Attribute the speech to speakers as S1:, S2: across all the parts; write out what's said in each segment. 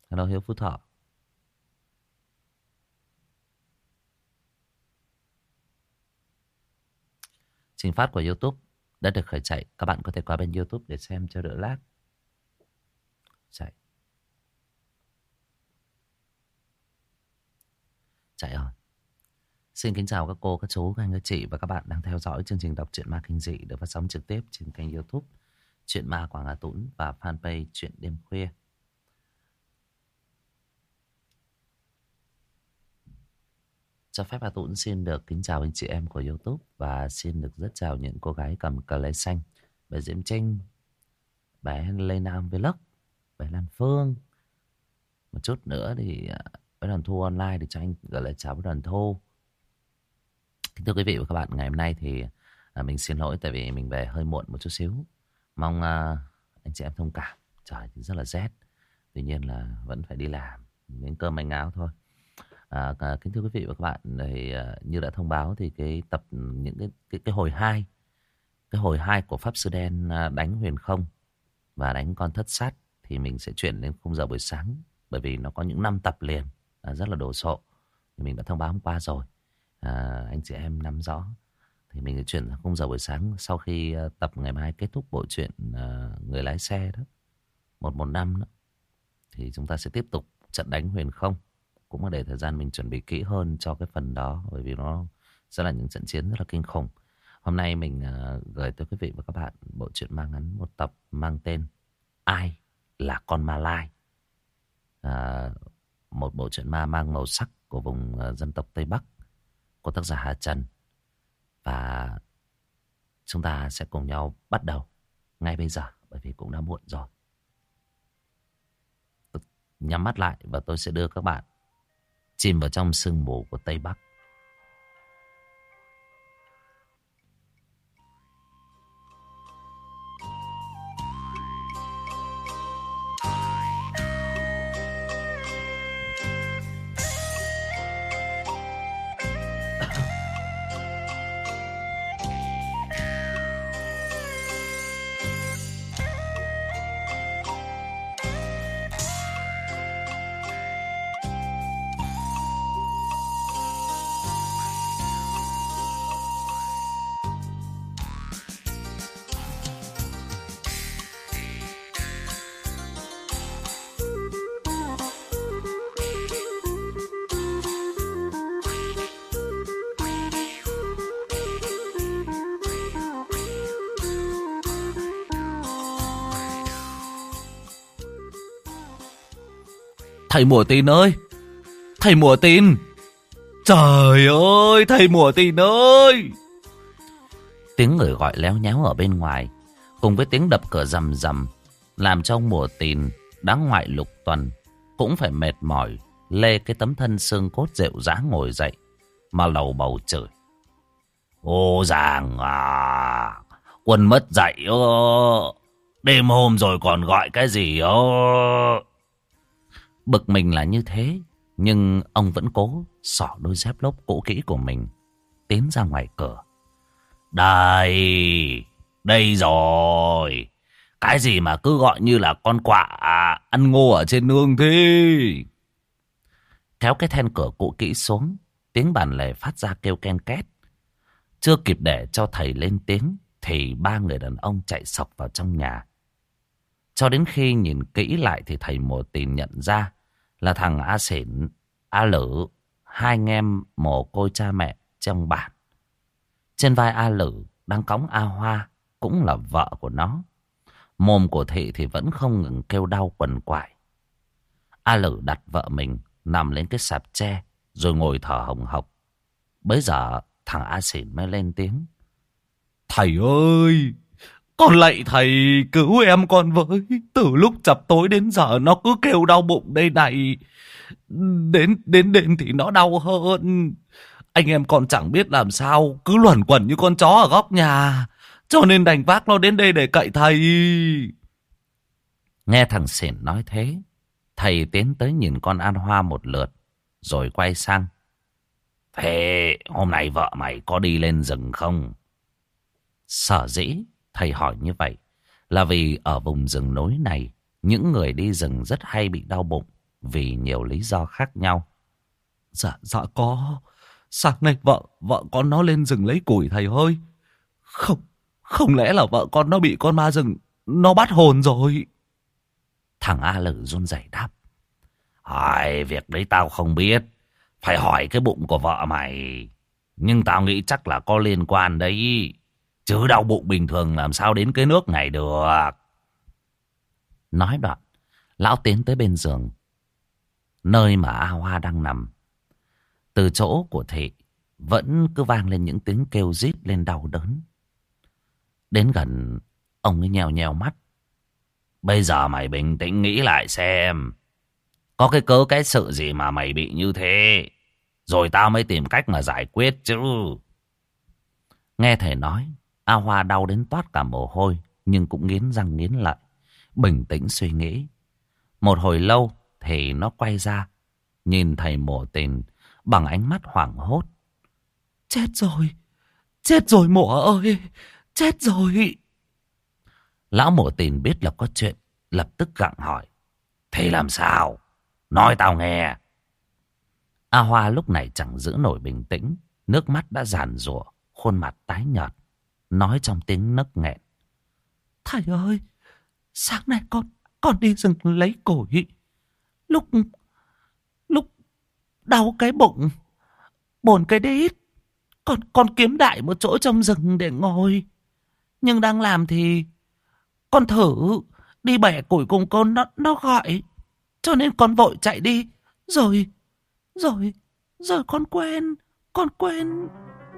S1: Hello Hiếu Phú Thọ. Trình phát của YouTube đã được khởi chạy. Các bạn có thể qua bên YouTube để xem cho đỡ lag. Chạy. Chạy rồi. Xin kính chào các cô, các chú, các anh, các chị và các bạn đang theo dõi chương trình đọc truyện ma kinh dị được phát sóng trực tiếp trên kênh YouTube Truyện Ma Quảng Hà Tũng và fanpage Truyện Đêm Khuya. Cho phép Hà Tũng xin được kính chào anh chị em của YouTube và xin được rất chào những cô gái cầm cờ lê xanh, bé Diễm Trinh, bé Lê Nam Vlog, bé Lan Phương. Một chút nữa thì bé Đoàn Thu online để cho anh gửi lời chào với Đoàn Thu. Kính thưa quý vị và các bạn, ngày hôm nay thì mình xin lỗi tại vì mình về hơi muộn một chút xíu. Mong anh chị em thông cảm. Trời thì rất là rét. Tuy nhiên là vẫn phải đi làm, miếng cơm manh áo thôi. Kính thưa quý vị và các bạn, thì như đã thông báo thì cái tập những cái hồi 2 của Pháp Sư Đen đánh huyền không và đánh con thất sát thì mình sẽ chuyển lên khung giờ buổi sáng, bởi vì nó có những 5 tập liền rất là đồ sộ. Thì mình đã thông báo hôm qua rồi, anh chị em nắm rõ thì mình sẽ chuyển sang khung giờ buổi sáng sau khi tập ngày mai kết thúc bộ truyện người lái xe đó 115 đó, thì chúng ta sẽ tiếp tục trận đánh huyền không. Cũng là để thời gian mình chuẩn bị kỹ hơn cho cái phần đó, bởi vì nó sẽ là những trận chiến rất là kinh khủng. Hôm nay mình gửi tới quý vị và các bạn bộ truyện ma ngắn một tập mang tên Ai là con ma lai. Một bộ truyện ma mang màu sắc của vùng dân tộc Tây Bắc của tác giả Hà Trần. Và chúng ta sẽ cùng nhau bắt đầu ngay bây giờ, bởi vì cũng đã muộn rồi. Nhắm mắt lại và tôi sẽ đưa các bạn chìm vào trong sương mù của Tây Bắc. Thầy Mùa Tin ơi! Thầy Mùa Tin! Trời ơi! Thầy Mùa Tin ơi! Tiếng người gọi léo nhéo ở bên ngoài, cùng với tiếng đập cửa rầm rầm, làm cho ông Mùa Tin đã ngoại lục tuần cũng phải mệt mỏi, lê cái tấm thân xương cốt rệu rã ngồi dậy, mà lầu bầu chửi. Ô giàng à! Quân mất dạy ơ! Đêm hôm rồi còn gọi cái gì ơ! Bực mình là như thế, nhưng ông vẫn cố xỏ đôi dép lốp cũ kỹ của mình tiến ra ngoài cửa. Đây rồi. Cái gì mà cứ gọi như là con quạ ăn ngô ở trên nương thế. Kéo cái then cửa cũ kỹ xuống, tiếng bàn lề phát ra kêu ken két. Chưa kịp để cho thầy lên tiếng thì 3 người đàn ông chạy sộc vào trong nhà. Cho đến khi nhìn kỹ lại thì thầy Mùa Tin nhận ra là thằng A Xỉn, A Lử, 2 anh em mồ côi cha mẹ trong bản. Trên vai A Lử đang cõng A Hoa, cũng là vợ của nó. Mồm của Thị thì vẫn không ngừng kêu đau quằn quại. A Lử đặt vợ mình nằm lên cái sạp tre rồi ngồi thở hồng hộc. Bấy giờ thằng A Xỉn mới lên tiếng. Thầy ơi! Con lạy thầy cứu em con với. Từ lúc chập tối đến giờ nó cứ kêu đau bụng đây này. Đến đêm thì nó đau hơn. Anh em con chẳng biết làm sao, cứ luẩn quẩn như con chó ở góc nhà, cho nên đành vác nó đến đây để cậy thầy. Nghe thằng Xỉn nói thế, thầy tiến tới nhìn con An Hoa một lượt, rồi quay sang. Thế hôm nay vợ mày có đi lên rừng không? Sở dĩ thầy hỏi như vậy là vì ở vùng rừng núi này, những người đi rừng rất hay bị đau bụng. vì nhiều lý do khác nhau.
S2: Dạ có. Sáng nay vợ con nó lên rừng lấy củi thầy ơi. Không, không lẽ là vợ con nó bị con ma rừng nó bắt hồn rồi?
S1: Thằng A Lử run rẩy đáp. Hỏi việc đấy tao không biết. Phải hỏi cái bụng của vợ mày. Nhưng tao nghĩ chắc là có liên quan đấy. Chứ đau bụng bình thường làm sao đến cái nước này được. Nói đoạn, lão tiến tới bên giường, nơi mà A Hoa đang nằm. Từ chỗ của Thị vẫn cứ vang lên những tiếng kêu rít lên đau đớn. Đến gần, ông ấy nhèo nhèo mắt. Bây giờ mày bình tĩnh nghĩ lại xem. Có cái cớ cái sự gì mà mày bị như thế. Rồi tao mới tìm cách mà giải quyết chứ. Nghe thầy nói, A Hoa đau đến toát cả mồ hôi. Nhưng cũng nghiến răng nghiến lợi, bình tĩnh suy nghĩ. Một hồi lâu thì nó quay ra, nhìn thầy mổ tình bằng ánh mắt hoảng hốt.
S2: Chết rồi mổ ơi, chết rồi.
S1: Lão mổ tình biết là có chuyện, lập tức gặng hỏi. Thế làm sao? Nói tao nghe. A Hoa lúc này chẳng giữ nổi bình tĩnh, nước mắt đã giàn giụa, khuôn mặt tái nhợt, nói trong tiếng nấc nghẹn.
S2: Thầy ơi, sáng nay con đi rừng lấy củi. Lúc đau cái bụng, bồn cái đít. Con kiếm đại một chỗ trong rừng để ngồi. Nhưng đang làm thì con thử đi bẻ củi cùng con, nó gọi. Cho nên con vội chạy đi. Rồi con quên.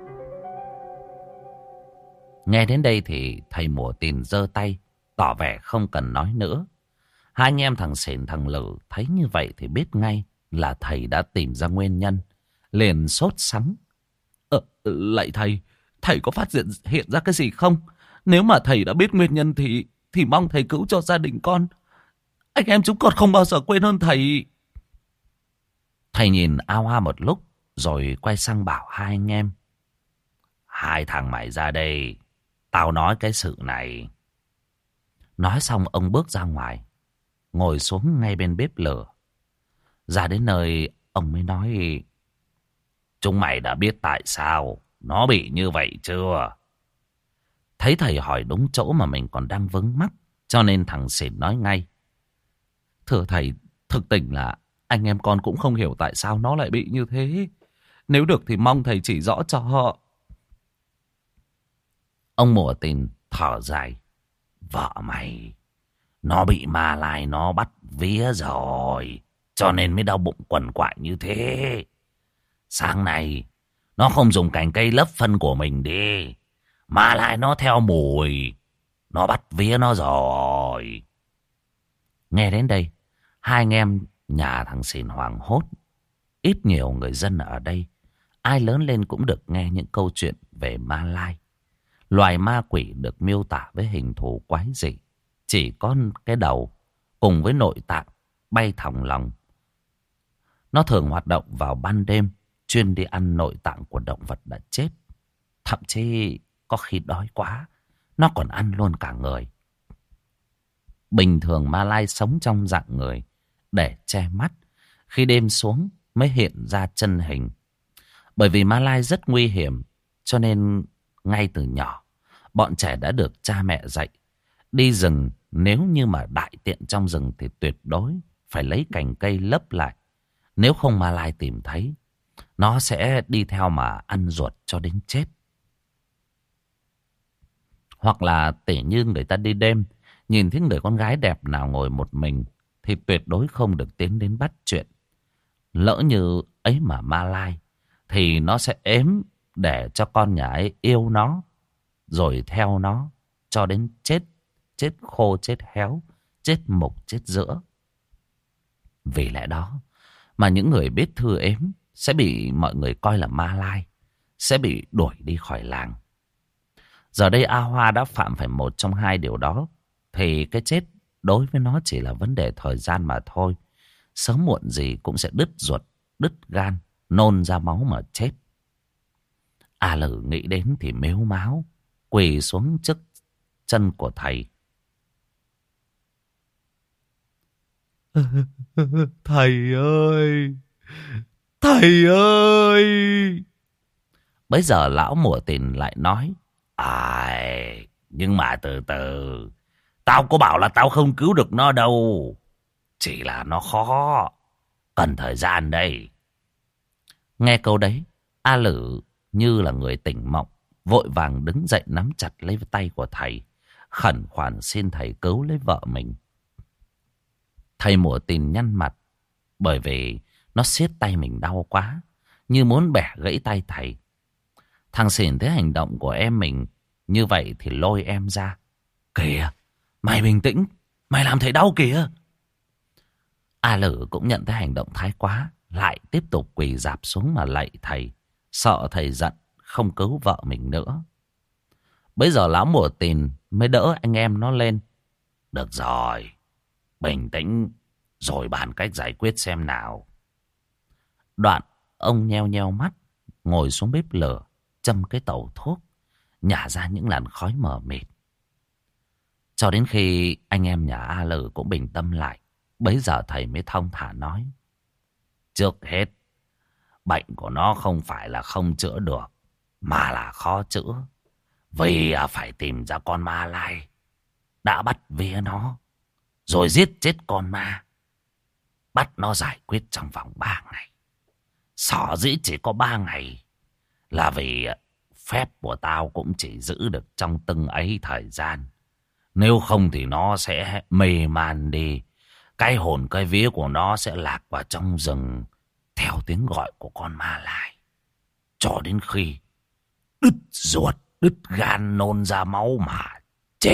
S1: Nghe đến đây thì thầy mùa tìm giơ tay, tỏ vẻ không cần nói nữa. Hai anh em thằng Sển thằng Lử thấy như vậy thì biết ngay là thầy đã tìm ra nguyên nhân. Liền sốt sắng.
S2: Lạy thầy có phát hiện ra cái gì không? Nếu mà thầy đã biết nguyên nhân thì mong thầy cứu cho gia đình con. Anh em chúng con không bao giờ quên ơn thầy.
S1: Thầy nhìn A Hoa một lúc rồi quay sang bảo hai anh em. Hai thằng mày ra đây, tao nói cái sự này. Nói xong ông bước ra ngoài, ngồi xuống ngay bên bếp lửa. Ra đến nơi ông mới nói. Chúng mày đã biết tại sao nó bị như vậy chưa? Thấy thầy hỏi đúng chỗ mà mình còn đang vướng mắc, cho nên thằng Sển nói ngay.
S2: Thưa thầy, thực tình là anh em con cũng không hiểu tại sao nó lại bị như thế. Nếu được thì mong thầy chỉ rõ cho họ.
S1: Ông mùa tình thở dài. Vợ mày, nó bị ma lai nó bắt vía rồi, cho nên mới đau bụng quằn quại như thế. Sáng nay nó không dùng cành cây lấp phân của mình đi, mà lại nó theo mùi, nó bắt vía nó rồi. Nghe đến đây, hai anh em nhà thằng Sìn hoảng hốt. Ít nhiều người dân ở đây, ai lớn lên cũng được nghe những câu chuyện về ma lai. Loài ma quỷ được miêu tả với hình thù quái dị, chỉ có cái đầu cùng với nội tạng bay thòng lòng. Nó thường hoạt động vào ban đêm, chuyên đi ăn nội tạng của động vật đã chết. Thậm chí có khi đói quá, nó còn ăn luôn cả người. Bình thường ma lai sống trong dạng người để che mắt, khi đêm xuống mới hiện ra chân hình. Bởi vì ma lai rất nguy hiểm, cho nên ngay từ nhỏ bọn trẻ đã được cha mẹ dạy. Đi rừng nếu như mà đại tiện trong rừng thì tuyệt đối phải lấy cành cây lấp lại. Nếu không ma lai tìm thấy, nó sẽ đi theo mà ăn ruột cho đến chết. Hoặc là tỉ như người ta đi đêm, nhìn thấy người con gái đẹp nào ngồi một mình thì tuyệt đối không được tiến đến bắt chuyện. Lỡ như ấy mà ma lai thì nó sẽ ếm để cho con nhà ấy yêu nó, rồi theo nó cho đến chết. Chết khô, chết héo, chết mục, chết giữa. Vì lẽ đó mà những người biết thư ếm sẽ bị mọi người coi là ma lai, sẽ bị đuổi đi khỏi làng. Giờ đây A Hoa đã phạm phải một trong hai điều đó, thì cái chết đối với nó chỉ là vấn đề thời gian mà thôi. Sớm muộn gì cũng sẽ đứt ruột, đứt gan, nôn ra máu mà chết. A Lử nghĩ đến thì mếu máo, quỳ xuống trước chân của thầy.
S2: Thầy ơi! Thầy ơi!
S1: Bấy giờ lão Mùa Tìn lại nói. Ai, nhưng mà từ từ. Tao có bảo là tao không cứu được nó đâu. Chỉ là nó khó. Cần thời gian đây. Nghe câu đấy, A Lử như là người tỉnh mộng, vội vàng đứng dậy nắm chặt lấy tay của thầy, khẩn khoản xin thầy cứu lấy vợ mình. Thầy Mùa Tìn nhăn mặt, bởi vì nó siết tay mình đau quá, như muốn bẻ gãy tay thầy. Thằng Xỉn thấy hành động của em mình như vậy thì lôi em ra. Kìa, mày bình tĩnh, mày làm thầy đau kìa. A Lử cũng nhận thấy hành động thái quá, lại tiếp tục quỳ rạp xuống mà lạy thầy, sợ thầy giận không cứu vợ mình nữa. Bây giờ lão Mùa Tìn mới đỡ anh em nó lên. Được rồi, bình tĩnh rồi bàn cách giải quyết xem nào. Đoạn ông nheo nheo mắt, ngồi xuống bếp lửa, châm cái tẩu thuốc, nhả ra những làn khói mờ mịt. Cho đến khi anh em nhà A Lử cũng bình tâm lại, bấy giờ thầy mới thong thả nói. Trước hết, bệnh của nó không phải là không chữa được, mà là khó chữa. Vì phải tìm ra con ma lai đã bắt vía nó, rồi giết chết con ma, bắt nó giải quyết trong vòng 3 ngày. Sở dĩ chỉ có 3 ngày là vì phép của tao cũng chỉ giữ được trong từng ấy thời gian. Nếu không thì nó sẽ mê man đi. Cái hồn cái vía của nó sẽ lạc vào trong rừng theo tiếng gọi của con ma lai, cho đến khi đứt ruột, đứt gan, nôn ra máu mà chết.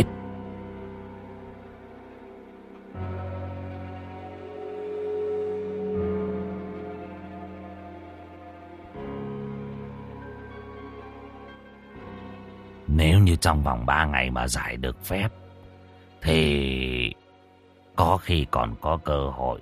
S1: Nếu như trong vòng 3 ngày mà giải được phép thì có khi còn có cơ hội.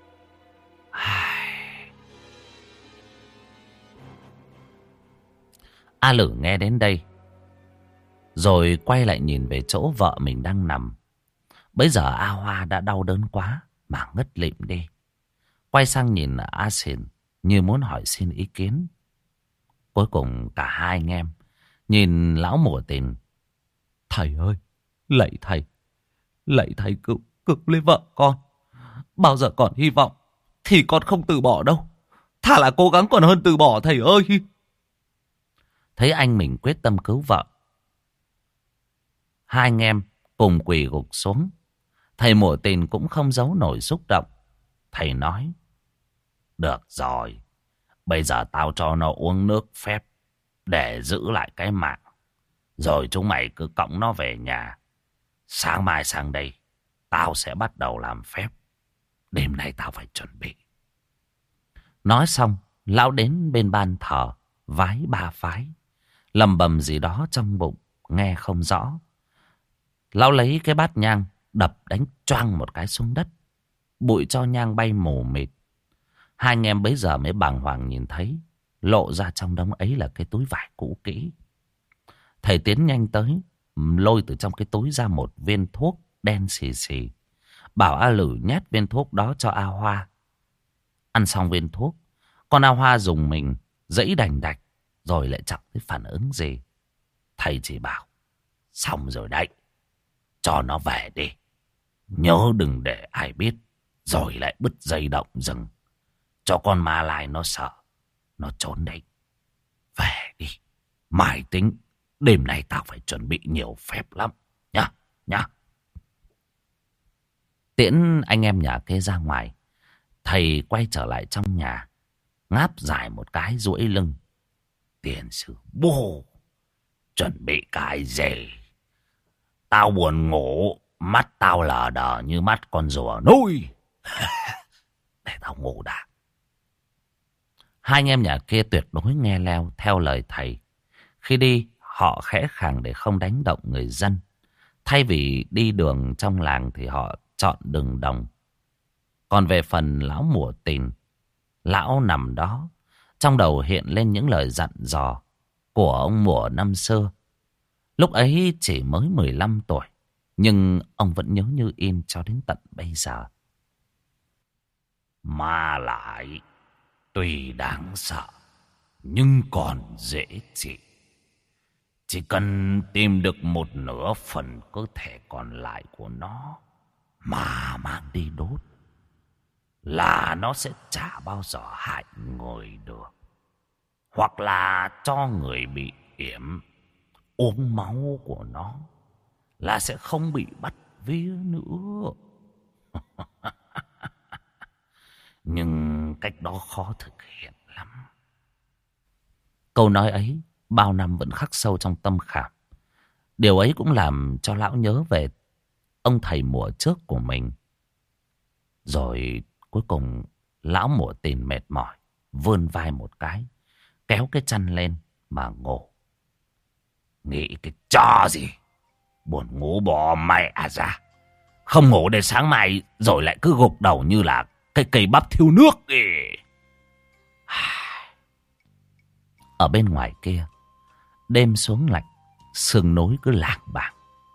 S1: A Lử nghe đến đây, rồi quay lại nhìn về chỗ vợ mình đang nằm. Bấy giờ A Hoa đã đau đớn quá mà ngất lịm đi. Quay sang nhìn A Xỉn như muốn hỏi xin ý kiến. Cuối cùng cả hai anh em nhìn lão Mùa Tìn.
S2: Thầy ơi, lạy thầy cứu lấy vợ con. Bao giờ còn hy vọng thì con không từ bỏ đâu. Thà là cố gắng còn hơn từ bỏ, thầy ơi.
S1: Thấy anh mình quyết tâm cứu vợ, hai anh em cùng quỳ gục xuống. Thầy Mùa Tìn cũng không giấu nổi xúc động. Thầy nói. Được rồi, bây giờ tao cho nó uống nước phép để giữ lại cái mạng. Rồi chúng mày cứ cõng nó về nhà. Sáng mai sang đây, tao sẽ bắt đầu làm phép. Đêm nay tao phải chuẩn bị. Nói xong, lão đến bên ban thờ, vái 3 phái, lầm bầm gì đó trong bụng, nghe không rõ. Lão lấy cái bát nhang, đập đánh choang một cái xuống đất. Bụi cho nhang bay mù mịt. Hai anh em bấy giờ mới bàng hoàng nhìn thấy, lộ ra trong đống ấy là cái túi vải cũ kỹ. Thầy tiến nhanh tới, lôi từ trong cái túi ra một viên thuốc đen xì xì, bảo A Lử nhét viên thuốc đó cho A Hoa. Ăn xong viên thuốc, con A Hoa dùng mình giãy đành đạch, rồi lại chẳng thấy phản ứng gì. Thầy chỉ bảo, xong rồi đấy, cho nó về đi. Nhớ đừng để ai biết, rồi lại bứt dây động rừng, cho con ma lai nó sợ, nó trốn đấy. Về đi, mai tính. Đêm nay tao phải chuẩn bị nhiều phép lắm. Nhá. Tiễn anh em nhà kia ra ngoài, thầy quay trở lại trong nhà, ngáp dài một cái duỗi lưng. Tiền sư bố, chuẩn bị cái gì? Tao buồn ngủ, mắt tao lờ đờ như mắt con rùa nuôi. Để tao ngủ đã. Hai anh em nhà kia tuyệt đối nghe leo theo lời thầy. Khi đi, họ khẽ khàng để không đánh động người dân. Thay vì đi đường trong làng thì họ chọn đường đồng. Còn về phần lão Mùa Tìn, lão nằm đó, trong đầu hiện lên những lời dặn dò của ông Mùa năm xưa. Lúc ấy chỉ mới 15 tuổi, nhưng ông vẫn nhớ như in cho đến tận bây giờ. Mà lại tuy đáng sợ nhưng còn dễ trị. Chỉ cần tìm được một nửa phần cơ thể còn lại của nó mà mang đi đốt là nó sẽ chả bao giờ hại người được. Hoặc là cho người bị yểm uống máu của nó là sẽ không bị bắt vía nữa. Nhưng cách đó khó thực hiện lắm. Câu nói ấy bao năm vẫn khắc sâu trong tâm khảm. Điều ấy cũng làm cho lão nhớ về ông thầy mùa trước của mình. Rồi cuối cùng lão Mùa Tìn mệt mỏi, vươn vai một cái, kéo cái chăn lên mà ngủ. Nghĩ cái trò gì, buồn ngủ bỏ mẹ ra. Không ngủ đến sáng mai rồi lại cứ gục đầu như là cái cây bắp thiêu nước ấy. Ở bên ngoài kia, đêm xuống lạnh, sương nối cứ lảng bảng.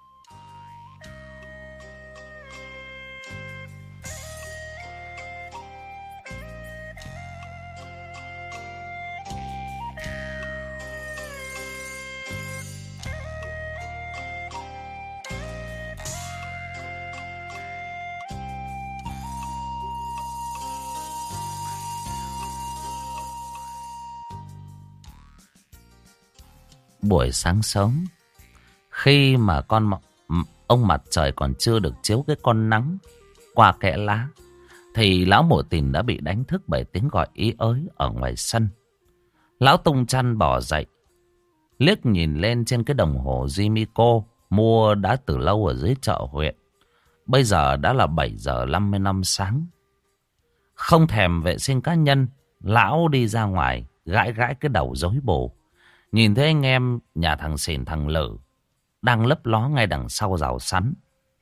S1: Buổi sáng sớm, khi mà ông mặt trời còn chưa được chiếu cái con nắng qua kẽ lá, thì lão Mùa Tìn đã bị đánh thức bởi tiếng gọi ý ới ở ngoài sân. Lão tung chăn bò dậy, liếc nhìn lên trên cái đồng hồ Jimico mua đã từ lâu ở dưới chợ huyện. Bây giờ đã là 7 giờ 55 sáng. Không thèm vệ sinh cá nhân, lão đi ra ngoài gãi gãi cái đầu rối bù. Nhìn thấy anh em nhà thằng Xìn thằng Lử đang lấp ló ngay đằng sau rào sắn.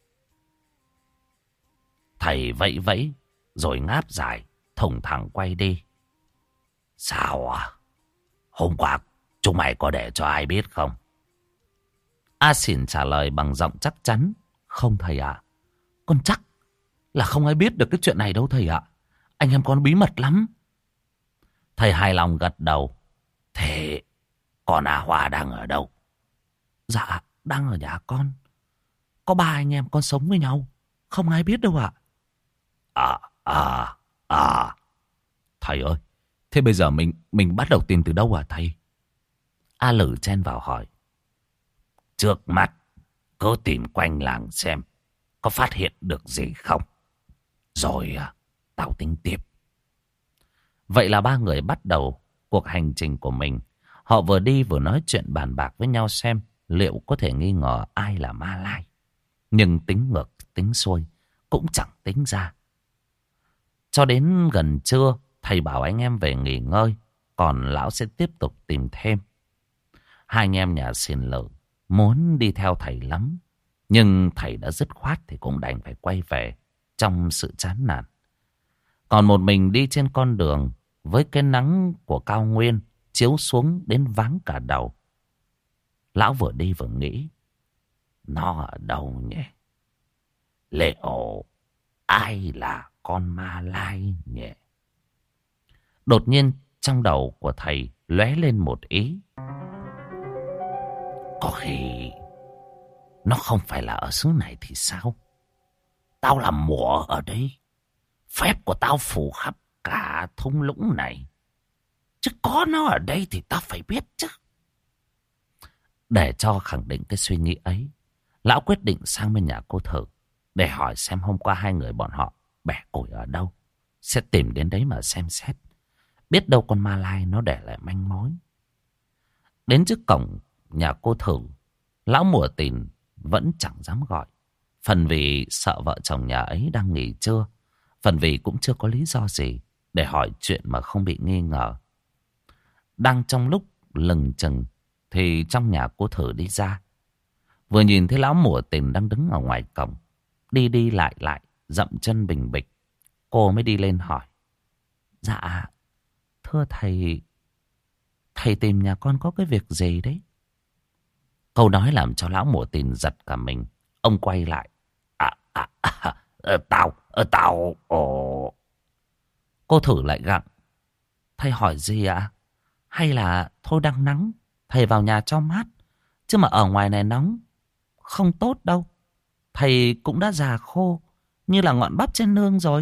S1: Thầy vẫy vẫy rồi ngáp dài thủng thẳng quay đi. Sao à? Hôm qua chúng mày có để cho ai biết không? A Xìn trả lời bằng giọng chắc chắn. Không thầy ạ. Con chắc là không ai biết được cái chuyện này đâu thầy ạ. Anh em con bí mật lắm. Thầy hài lòng gật đầu. Thế con A Hoa đang ở đâu? Dạ đang ở nhà con. Có 3 anh em con sống với nhau. Không ai biết đâu ạ. Thầy ơi, thế bây giờ mình bắt đầu tìm từ đâu à thầy? A Lử chen vào hỏi. Trước mắt cứ tìm quanh làng xem có phát hiện được gì không. Rồi tao tính tiếp. Vậy là 3 người bắt đầu cuộc hành trình của mình. Họ vừa đi vừa nói chuyện bàn bạc với nhau xem liệu có thể nghi ngờ ai là Ma Lai. Nhưng tính ngược tính xuôi cũng chẳng tính ra. Cho đến gần trưa, thầy bảo anh em về nghỉ ngơi, còn lão sẽ tiếp tục tìm thêm. Hai anh em nhà Xìn Lử muốn đi theo thầy lắm, nhưng thầy đã dứt khoát thì cũng đành phải quay về trong sự chán nản. Còn một mình đi trên con đường với cái nắng của cao nguyên chiếu xuống đến váng cả đầu. Lão vừa đi vừa nghĩ, nó ở đâu nhỉ? Liệu ai là con Ma Lai nhỉ? Đột nhiên trong đầu của thầy lóe lên một ý. Có khi nó không phải là ở xứ này thì sao? Tao làm mùa ở đây, phép của tao phủ khắp cả thung lũng này. Chứ có nó ở đây thì tao phải biết chứ. Để cho khẳng định cái suy nghĩ ấy, lão quyết định sang bên nhà cô Thử để hỏi xem hôm qua hai người bọn họ bẻ củi ở đâu. Sẽ tìm đến đấy mà xem xét. Biết đâu con Ma Lai nó để lại manh mối. Đến trước cổng nhà cô Thử, lão Mùa Tìn vẫn chẳng dám gọi. Phần vì sợ vợ chồng nhà ấy đang nghỉ trưa, phần vì cũng chưa có lý do gì để hỏi chuyện mà không bị nghi ngờ. Đang trong lúc lừng chừng thì trong nhà cô Thử đi ra. Vừa nhìn thấy lão Mùa Tìn đang đứng ở ngoài cổng, đi đi lại lại, dậm chân bình bịch. Cô mới đi lên hỏi. Dạ, thưa thầy, thầy tìm nhà con có cái việc gì đấy? Câu nói làm cho lão Mùa Tìn giật cả mình. Ông quay lại. Tao.
S2: Cô thử lại gặng. Thầy hỏi gì ạ? Hay là thôi đang nắng, thầy vào nhà cho mát. Chứ mà ở ngoài này nóng, không tốt đâu. Thầy cũng đã già khô, như là ngọn bắp trên nương rồi.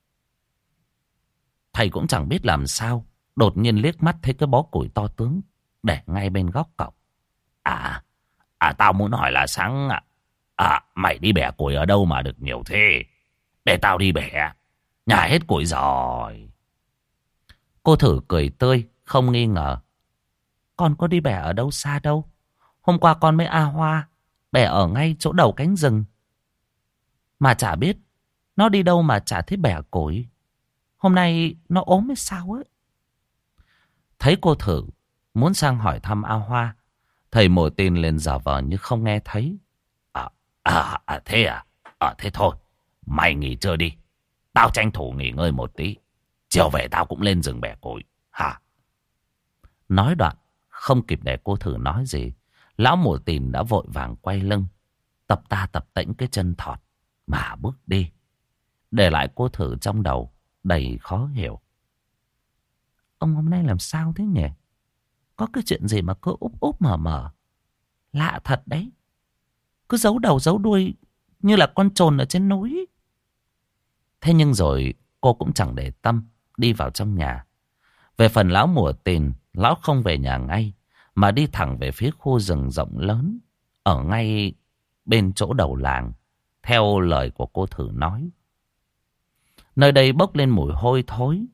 S2: Thầy cũng chẳng biết làm sao, đột nhiên liếc mắt thấy cái bó củi to tướng để ngay bên góc cổng.
S1: Tao muốn hỏi là sáng mày đi bẻ củi ở đâu mà được nhiều thế? Để tao đi bẻ, nhà hết củi rồi.
S2: Cô thử cười tươi, không nghi ngờ. Con có đi bẻ ở đâu xa đâu. Hôm qua con với A Hoa bẻ ở ngay chỗ đầu cánh rừng. Mà chả biết nó đi đâu mà chả thấy bẻ củi. Hôm nay nó ốm hay sao ấy. Thấy cô thử muốn sang hỏi thăm A Hoa, thầy Mùa Tin lên giả vờ như không nghe thấy.
S1: Thế à? Thế thôi, mày nghỉ trưa đi. Tao tranh thủ nghỉ ngơi một tí. Chiều về tao cũng lên rừng bẻ củi. Hả?
S2: Nói đoạn, không kịp để cô thử nói gì, lão Mùa Tin đã vội vàng quay lưng, tập ta tập tễnh cái chân thọt mà bước đi, để lại cô thử trong đầu đầy khó hiểu. Ông hôm nay làm sao thế nhỉ? Có cái chuyện gì mà cứ úp úp mở mở. Lạ thật đấy. Cứ giấu đầu giấu đuôi như là con trồn ở trên núi. Thế nhưng rồi cô cũng chẳng để tâm, đi vào trong nhà. Về phần lão Mùa Tin, lão không về nhà ngay, mà đi thẳng về phía khu rừng rộng lớn, ở ngay bên chỗ đầu làng, theo lời của cô thử nói. Nơi đây bốc lên mùi hôi thối,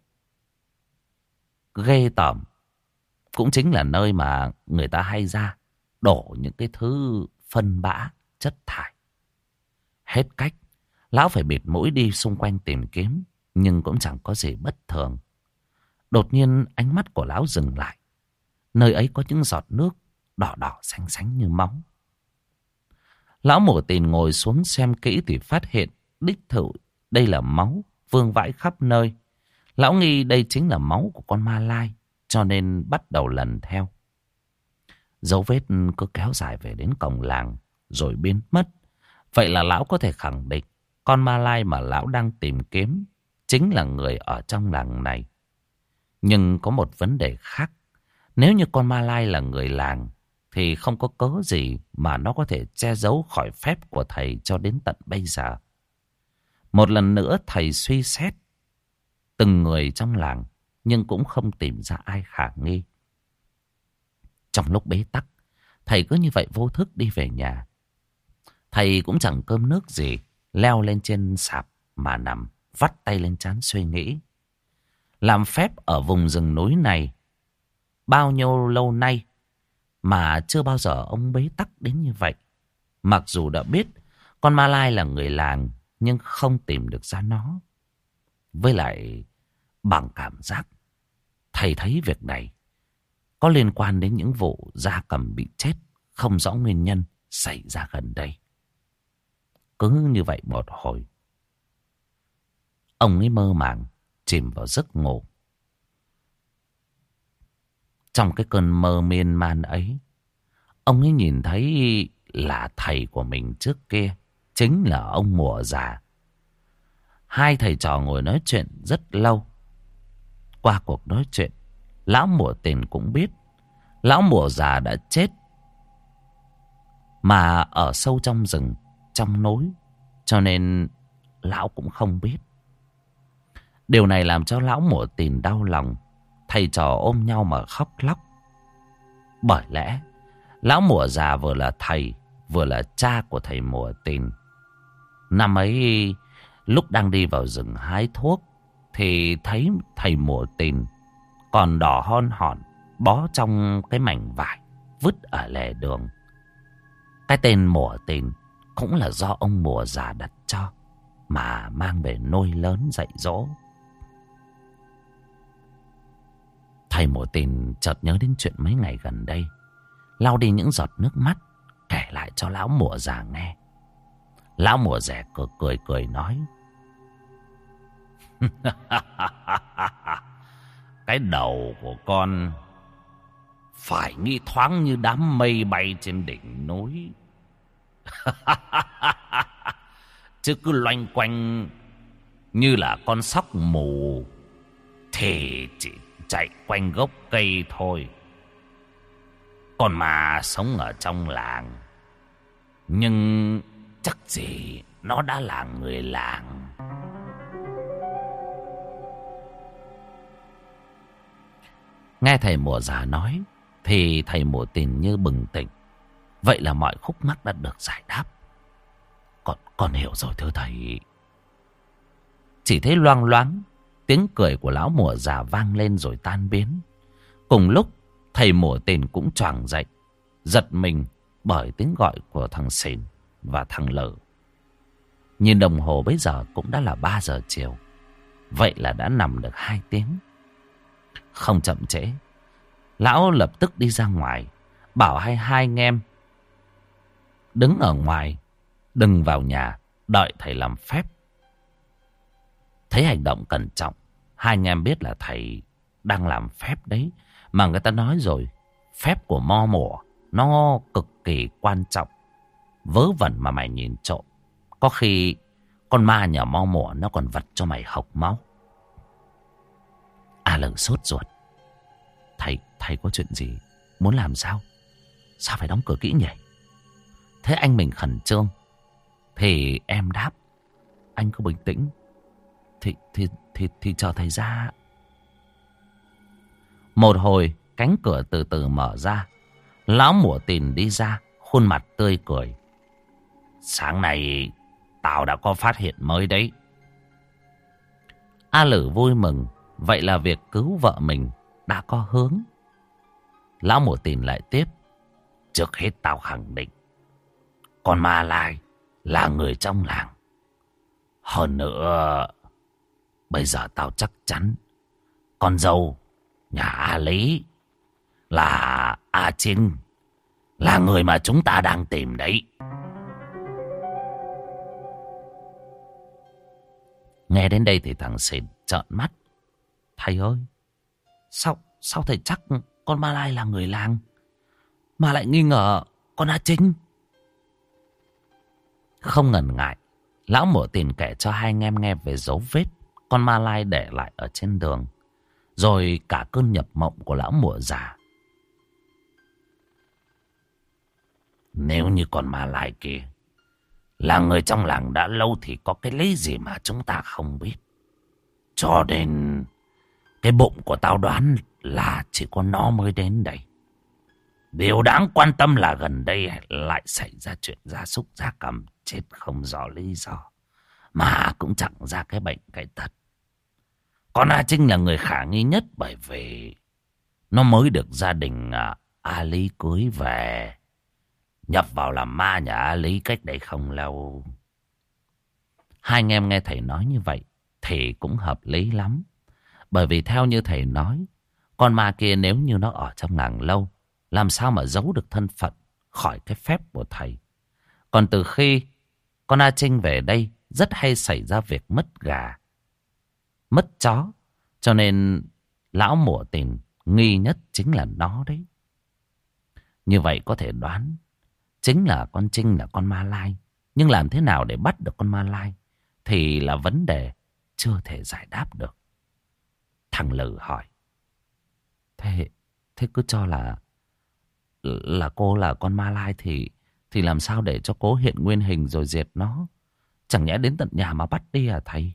S2: ghê tởm. Cũng chính là nơi mà người ta hay ra đổ những cái thứ phân bã, chất thải. Hết cách, lão phải bịt mũi đi xung quanh tìm kiếm, nhưng cũng chẳng có gì bất thường. Đột nhiên ánh mắt của lão dừng lại. Nơi ấy có những giọt nước đỏ đỏ xanh xanh như máu. Lão Mùa Tin ngồi xuống xem kỹ thì phát hiện đích thực đây là máu vương vãi khắp nơi. Lão nghi đây chính là máu của con ma lai, cho nên bắt đầu lần theo. Dấu vết cứ kéo dài về đến cổng làng rồi biến mất. Vậy là lão có thể khẳng định con ma lai mà lão đang tìm kiếm chính là người ở trong làng này. Nhưng có một vấn đề khác. Nếu như con ma lai là người làng thì không có cớ gì mà nó có thể che giấu khỏi phép của thầy cho đến tận bây giờ. Một lần nữa thầy suy xét từng người trong làng, nhưng cũng không tìm ra ai khả nghi. Trong lúc bế tắc, thầy cứ như vậy vô thức đi về nhà. Thầy cũng chẳng cơm nước gì, leo lên trên sạp mà nằm, vắt tay lên trán suy nghĩ. Làm phép ở vùng rừng núi này bao nhiêu lâu nay mà chưa bao giờ ông bế tắc đến như vậy. Mặc dù đã biết con ma lai là người làng, nhưng không tìm được ra nó. Với lại bằng cảm giác, thầy thấy việc này có liên quan đến những vụ gia cầm bị chết không rõ nguyên nhân xảy ra gần đây. Cứ như vậy một hồi, ông ấy mơ màng chìm vào giấc ngủ. Trong cái cơn mơ miên man ấy, ông ấy nhìn thấy là thầy của mình trước kia chính là ông Mùa già. Hai thầy trò ngồi nói chuyện rất lâu. Qua cuộc nói chuyện, lão Mùa Tin cũng biết lão Mùa già đã chết, mà ở sâu trong rừng, trong núi, cho nên lão cũng không biết. Điều này làm cho lão Mùa Tin đau lòng. Thầy trò ôm nhau mà khóc lóc. Bởi lẽ lão Mùa già vừa là thầy, vừa là cha của thầy Mùa Tin. Năm ấy, lúc đang đi vào rừng hái thuốc, thì thấy thầy Mùa Tin còn đỏ hon hòn, bó trong cái mảnh vải vứt ở lề đường. Cái tên Mùa Tin cũng là do ông Mùa già đặt cho, mà mang về nuôi lớn dạy dỗ. Thầy Mùa Tin chợt nhớ đến chuyện mấy ngày gần đây, lau đi những giọt nước mắt, kể lại cho lão Mùa già nghe. Lão Mùa già cười cười nói:
S1: Cái đầu của con phải nghĩ thoáng như đám mây bay trên đỉnh núi. Chứ cứ loanh quanh như là con sóc mù thì chỉ chạy quanh gốc cây thôi. Còn mà sống ở trong làng, nhưng chắc gì nó đã là người làng. Nghe thầy Mùa già nói thì thầy Mùa Tiền như bừng tỉnh. Vậy là mọi khúc mắc đã được giải đáp. Con hiểu rồi thưa thầy. Chỉ thấy loang loáng tiếng cười của lão Mùa già vang lên rồi tan biến. Cùng lúc thầy Mùa Tiền cũng choàng dậy, giật mình bởi tiếng gọi của thằng Xìn và thằng Lử. Nhìn đồng hồ bây giờ cũng đã là 3 giờ chiều. Vậy là đã nằm được 2 tiếng. Không chậm trễ, lão lập tức đi ra ngoài, bảo hai anh em đứng ở ngoài, đừng vào nhà, đợi thầy làm phép. Thấy hành động cẩn trọng, hai anh em biết là thầy đang làm phép đấy. Mà người ta nói rồi, phép của mo mủa nó cực kỳ quan trọng. Vớ vẩn mà mày nhìn trộm, có khi con ma nhà mo mủa nó còn vật cho mày hộc máu. A Lử sốt ruột. Thầy có chuyện gì? Muốn làm sao? Sao phải đóng cửa kỹ nhỉ? Thế anh mình khẩn trương. Thì em đáp, anh cứ bình tĩnh. Thì chờ thầy ra. Một hồi cánh cửa từ từ mở ra. Lão Mùa Tiền đi ra, khuôn mặt tươi cười. Sáng nay tao đã có phát hiện mới đấy. A Lử vui mừng. Vậy là việc cứu vợ mình đã có hướng. Lão Mùa Tiền lại tiếp. Trước hết tao khẳng định con Ma Lai là người trong làng. Hơn nữa, bây giờ tao chắc chắn con dâu nhà A Lý là A Trinh, là người mà chúng ta đang tìm đấy. Nghe đến đây thì thằng Xìn trợn mắt. Thầy ơi, sao thầy chắc con Ma Lai là người làng mà lại nghi ngờ con A Trinh? Không ngần ngại, lão Mùa Tiền kể cho hai anh em nghe về dấu vết con Ma Lai để lại ở trên đường, rồi cả cơn nhập mộng của lão Mùa già. Nếu như con Ma Lai kia là người trong làng đã lâu thì có cái lý gì mà chúng ta không biết. Cho nên cái bụng của tao đoán là chỉ có nó mới đến đây. Điều đáng quan tâm là gần đây lại xảy ra chuyện gia súc gia cầm chết không rõ lý do, mà cũng chẳng ra cái bệnh cái tật. Con A Trinh là người khả nghi nhất, bởi vì nó mới được gia đình A Lý cưới về, nhập vào làm ma nhà A Lý cách đây không lâu. Hai anh em nghe thầy nói như vậy thì cũng hợp lý lắm. Bởi vì theo như thầy nói, con ma kia nếu như nó ở trong làng lâu, làm sao mà giấu được thân phận khỏi cái phép của thầy. Còn từ khi con A Trinh về đây, rất hay xảy ra việc mất gà, mất chó. Cho nên lão Mùa Tiền nghi nhất chính là nó đấy. Như vậy có thể đoán chính là con Trinh là con Ma Lai. Nhưng làm thế nào để bắt được con Ma Lai thì là vấn đề chưa thể giải đáp được. Thằng Lử hỏi. Thế cứ cho là cô là con Ma Lai thì làm sao để cho cố hiện nguyên hình rồi diệt nó? Chẳng nhẽ đến tận nhà mà bắt đi à thầy?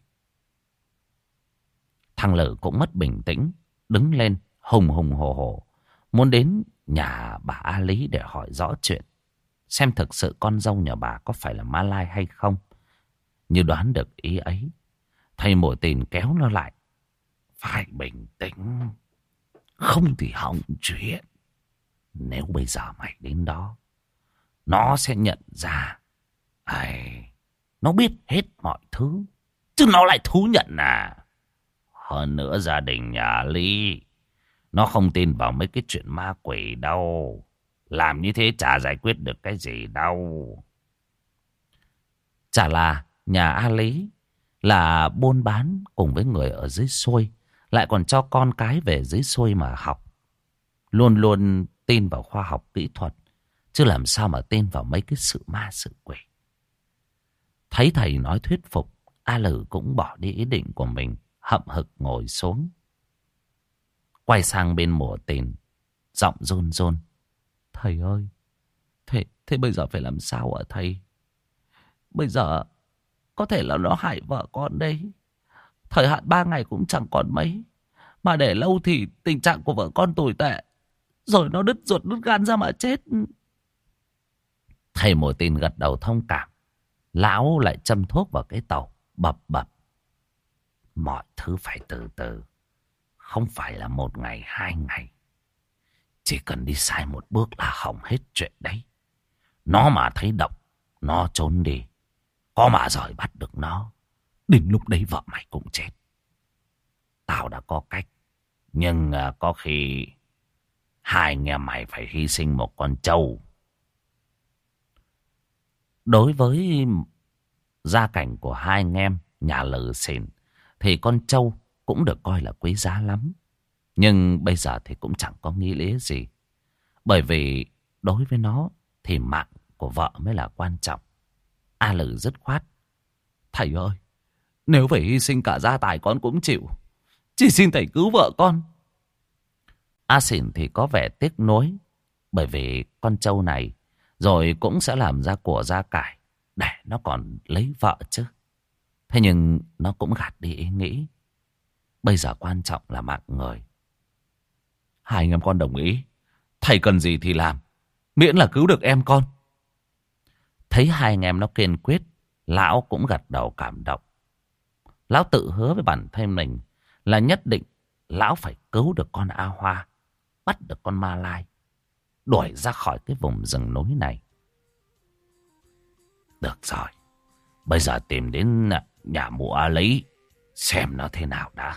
S1: Thằng Lử cũng mất bình tĩnh, đứng lên hùng hổ hổ, muốn đến nhà bà A Lý để hỏi rõ chuyện, xem thực sự con dâu nhà bà có phải là Ma Lai hay không. Như đoán được ý ấy, thầy Mùa Tiền kéo nó lại. Phải bình tĩnh, không thì hỏng chuyện. Nếu bây giờ mày đến đó, nó sẽ nhận ra nó biết hết mọi thứ, chứ nó lại thú nhận à. Hơn nữa gia đình nhà Lý nó không tin vào mấy cái chuyện ma quỷ đâu. Làm như thế chả giải quyết được cái gì đâu. Chả là nhà A Lý là buôn bán cùng với người ở dưới xuôi, lại còn cho con cái về dưới xuôi mà học. Luôn luôn tin vào khoa học kỹ thuật, chứ làm sao mà tin vào mấy cái sự ma sự quỷ. Thấy thầy nói thuyết phục, A Lử cũng bỏ đi ý định của mình, hậm hực ngồi xuống. Quay sang bên Mùa Tìn, giọng run run.
S2: Thầy ơi, thế bây giờ phải làm sao ạ thầy? Bây giờ có thể là nó hại vợ con đấy. Thời hạn 3 ngày cũng chẳng còn mấy. Mà để lâu thì tình trạng của vợ con tồi tệ. Rồi nó đứt ruột đứt gan ra mà chết.
S1: Thầy Mùa Tìn gật đầu thông cảm. Lão lại châm thuốc vào cái tàu, bập bập. Mọi thứ phải từ từ. Không phải là 1 ngày 2 ngày. Chỉ cần đi sai một bước là hỏng hết chuyện đấy. Nó mà thấy độc, nó trốn đi. Có mà giỏi bắt được nó, đến lúc đấy vợ mày cũng chết. Tao đã có cách. Nhưng có khi hai anh em mày phải hy sinh một con trâu. Đối với gia cảnh của hai anh em nhà Lừ Xìn thì con trâu cũng được coi là quý giá lắm. Nhưng bây giờ thì cũng chẳng có nghĩa lý gì. Bởi vì đối với nó thì mạng của vợ mới là quan trọng. A Lừ dứt khoát.
S2: Thầy ơi, nếu phải hy sinh cả gia tài con cũng chịu. Chỉ xin thầy cứu vợ con.
S1: A Xìn thì có vẻ tiếc nuối. Bởi vì con trâu này rồi cũng sẽ làm ra của gia cải để nó còn lấy vợ chứ. Thế nhưng nó cũng gạt đi ý nghĩ. Bây giờ quan trọng là mạng người.
S2: Hai anh em con đồng ý. Thầy cần gì thì làm, miễn là cứu được em con.
S1: Thấy hai anh em nó kiên quyết, lão cũng gật đầu cảm động. Lão tự hứa với bản thân mình là nhất định lão phải cứu được con A Hoa, bắt được con Ma Lai, đuổi ra khỏi cái vùng rừng núi này. Được rồi, bây giờ tìm đến nhà mụ A Lý xem nó thế nào đã.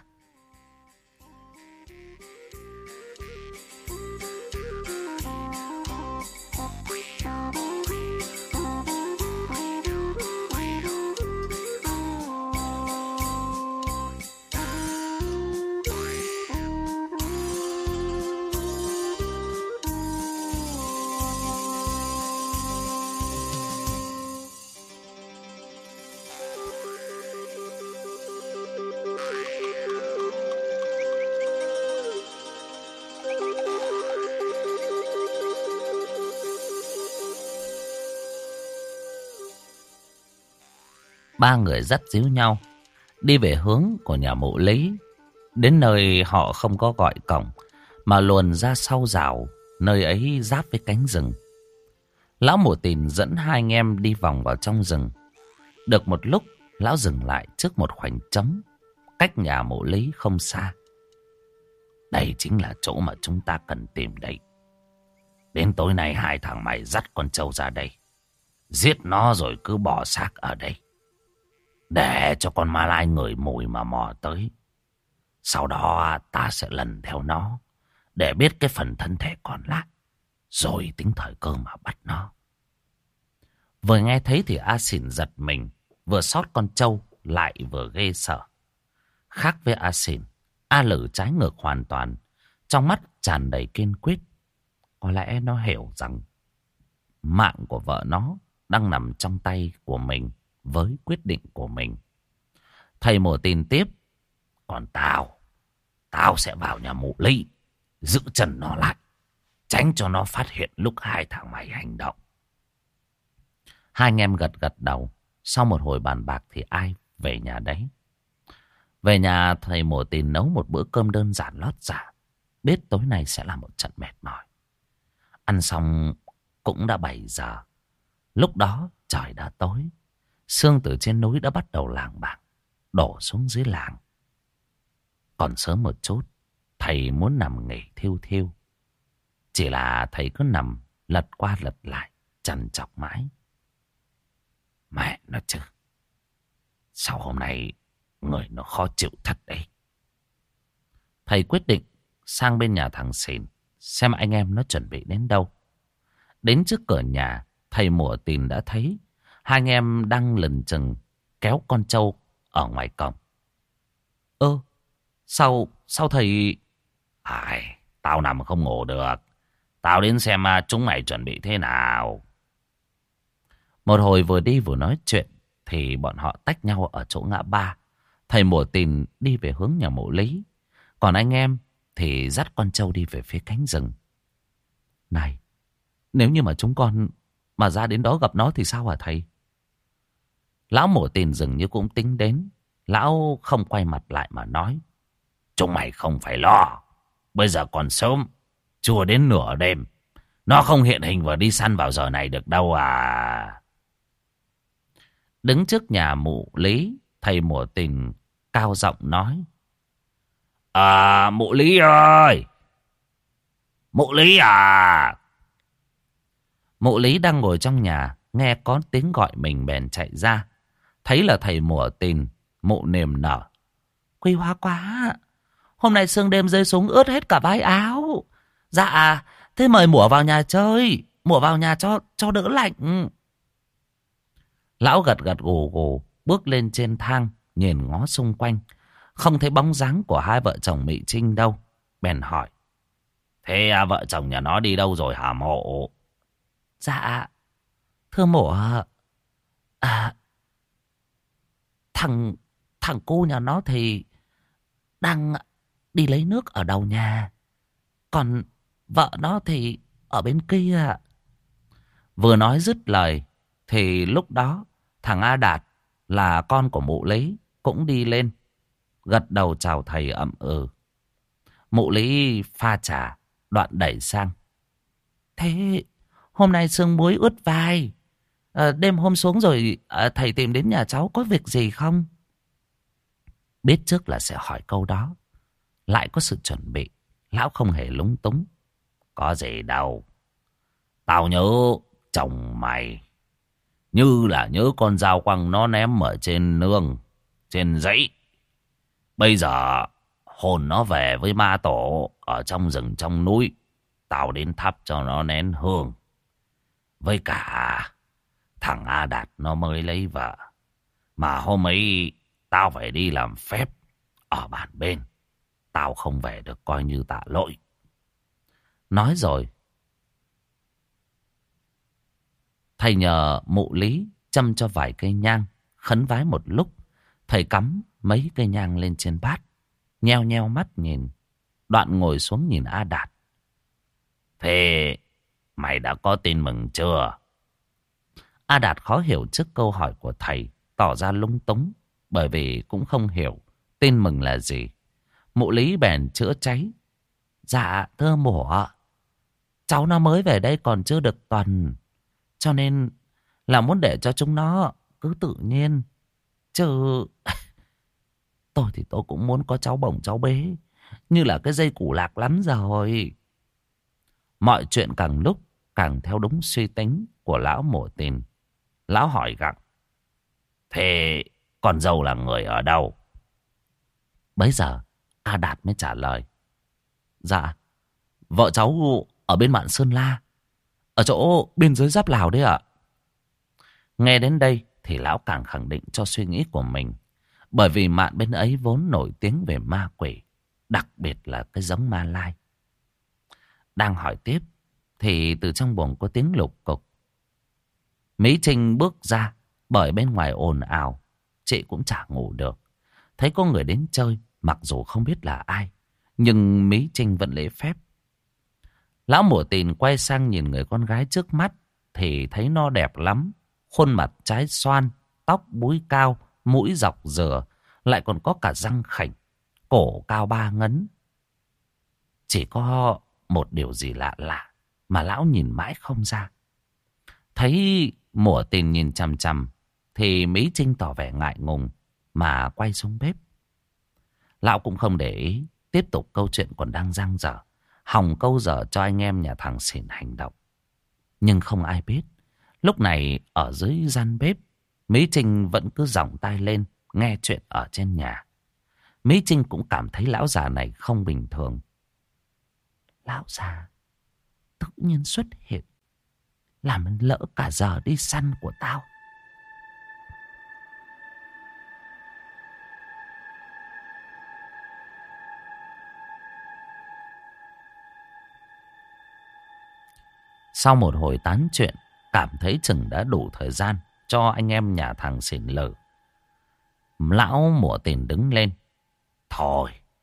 S1: Ba người dắt díu nhau đi về hướng của nhà mụ Lý. Đến nơi họ không có gọi cổng mà luồn ra sau rào, nơi ấy giáp với cánh rừng. Lão Mùa Tìn dẫn hai anh em đi vòng vào trong rừng. Được một lúc, lão dừng lại trước một khoảnh trống cách nhà mụ Lý không xa. Đây chính là chỗ mà chúng ta cần tìm đấy. Đến tối nay hai thằng mày dắt con trâu ra đây, giết nó rồi cứ bỏ xác ở đây, để cho con Ma Lai ngửi mùi mà mò tới. Sau đó ta sẽ lần theo nó để biết cái phần thân thể còn lại, rồi tính thời cơ mà bắt nó. Vừa nghe thấy thì A Xìn giật mình. Vừa xót con trâu lại vừa ghê sợ. Khác với A Xìn, A Lử trái ngược hoàn toàn. Trong mắt tràn đầy kiên quyết. Có lẽ nó hiểu rằng mạng của vợ nó đang nằm trong tay của mình với quyết định của mình. Thầy Mùa Tìn tiếp. Còn tao sẽ vào nhà mụ Lý, giữ chân nó lại, tránh cho nó phát hiện lúc hai thằng mày hành động. Hai anh em gật gật đầu. Sau một hồi bàn bạc thì ai về nhà đấy. Về nhà thầy Mùa Tìn nấu một bữa cơm đơn giản lót dạ. Biết tối nay sẽ là một trận mệt mỏi. Ăn xong cũng đã 7 giờ. Lúc đó trời đã tối. Sương từ trên núi đã bắt đầu lảng bảng đổ xuống dưới làng. Còn sớm một chút, thầy muốn nằm nghỉ thiêu thiêu. Chỉ là thầy cứ nằm lật qua lật lại, trằn trọc mãi. Mẹ nó chứ, sao hôm nay người nó khó chịu thật đấy. Thầy quyết định sang bên nhà thằng Xìn xem anh em nó chuẩn bị đến đâu. Đến trước cửa nhà, thầy Mùa Tìn đã thấy hai anh em đang lẩn chừng kéo con trâu ở ngoài cổng. Sao thầy... Tao nằm không ngủ được. Tao đến xem chúng mày chuẩn bị thế nào. Một hồi vừa đi vừa nói chuyện thì bọn họ tách nhau ở chỗ ngã ba. Thầy Mùa Tìn đi về hướng nhà mụ Lý. Còn anh em thì dắt con trâu đi về phía cánh rừng. Này, nếu như mà chúng con mà ra đến đó gặp nó thì sao hả thầy? Lão Mổ Tiền dường như cũng tính đến. Lão không quay mặt lại mà nói. Chúng mày không phải lo. Bây giờ còn sớm, chưa đến nửa đêm. Nó không hiện hình và đi săn vào giờ này được đâu à. Đứng trước nhà mụ Lý, thầy Mổ Tiền cao giọng nói. Mụ Lý ơi! Mụ Lý à! Mụ Lý đang ngồi trong nhà, nghe có tiếng gọi mình bèn chạy ra. Thấy là thầy Mổ Tiền, mụ niềm nở. Quý hóa quá! Hôm nay sương đêm rơi xuống ướt hết cả váy áo. Dạ, thế mời mủa vào nhà chơi. Mủa vào nhà cho đỡ lạnh. Lão gật gật gù gù, bước lên trên thang, nhìn ngó xung quanh. Không thấy bóng dáng của hai vợ chồng Mỹ Trinh đâu. Bèn hỏi. Thế vợ chồng nhà nó đi đâu rồi hả mộ? Dạ, thưa mộ, thằng cô nhà nó thì đang đi lấy nước ở đầu nhà. Còn vợ nó thì ở bên kia. Vừa nói dứt lời thì lúc đó thằng A Đạt là con của mụ Lý cũng đi lên, gật đầu chào thầy ậm ừ. Mụ Lý pha trà, đoạn đẩy sang. Thế hôm nay sương muối ướt vai. Đêm hôm xuống rồi thầy tìm đến nhà cháu có việc gì không? Biết trước là sẽ hỏi câu đó, lại có sự chuẩn bị, lão không hề lúng túng. Có gì đâu. Tao nhớ chồng mày như là nhớ con dao quăng nó ném ở trên nương, trên dãy. Bây giờ hồn nó về với ma tổ ở trong rừng trong núi. Tao đến thắp cho nó nén hương. Với cả thằng A Đạt nó mới lấy vợ. Mà hôm ấy tao phải đi làm phép ở bản bên. Tao không về được coi như tạ lỗi. Nói rồi, thầy nhờ mụ Lý châm cho vài cây nhang, khấn vái một lúc. Thầy cắm mấy cây nhang lên trên bát, nheo nheo mắt nhìn, đoạn ngồi xuống nhìn A Đạt. Thế mày đã có tin mừng chưa? A Đạt khó hiểu trước câu hỏi của thầy, tỏ ra lung túng, bởi vì cũng không hiểu tin mừng là gì. Mụ Lý bèn chữa cháy. Dạ thưa mổ, cháu nó mới về đây còn chưa được tuần, cho nên là muốn để cho chúng nó cứ tự nhiên. Chứ tôi thì tôi cũng muốn có cháu bồng cháu bế, như là cái dây củ lạc lắm rồi. Mọi chuyện càng lúc càng theo đúng suy tính của lão Mổ Tiền. Lão hỏi gặng. Thế con dâu là người ở đâu? Bấy giờ A Đạt mới trả lời. Dạ, vợ cháu ở bên mạn Sơn La, ở chỗ biên giới giáp Lào đấy ạ. Nghe đến đây thì lão càng khẳng định cho suy nghĩ của mình. Bởi vì mạn bên ấy vốn nổi tiếng về ma quỷ, đặc biệt là cái giống Ma Lai. Đang hỏi tiếp thì từ trong buồng có tiếng lục cục. Mỹ Trinh bước ra, bởi bên ngoài ồn ào, chị cũng chả ngủ được. Thấy có người đến chơi, mặc dù không biết là ai, nhưng Mỹ Trinh vẫn lễ phép. Lão Mổ Tiền quay sang nhìn người con gái trước mắt thì thấy nó đẹp lắm. Khuôn mặt trái xoan, tóc búi cao, mũi dọc dừa, lại còn có cả răng khểnh, cổ cao 3 ngấn. Chỉ có một điều gì lạ lạ mà lão nhìn mãi không ra. Thấy Mổ Tiền nhìn chằm chằm thì Mỹ Trinh tỏ vẻ ngại ngùng mà quay xuống bếp. Lão cũng không để ý, tiếp tục câu chuyện còn đang dang dở, hòng câu dở cho anh em nhà thằng Xỉn hành động. Nhưng không ai biết, lúc này ở dưới gian bếp, Mỹ Trinh vẫn cứ giỏng tai lên nghe chuyện ở trên nhà. Mỹ Trinh cũng cảm thấy lão già này không bình thường. Lão già tự nhiên xuất hiện, làm lỡ cả giờ đi săn của tao. Sau một hồi tán chuyện, cảm thấy chừng đã đủ thời gian cho anh em nhà thằng Xỉn lử. Lão Mổ Tiền đứng lên. Thôi,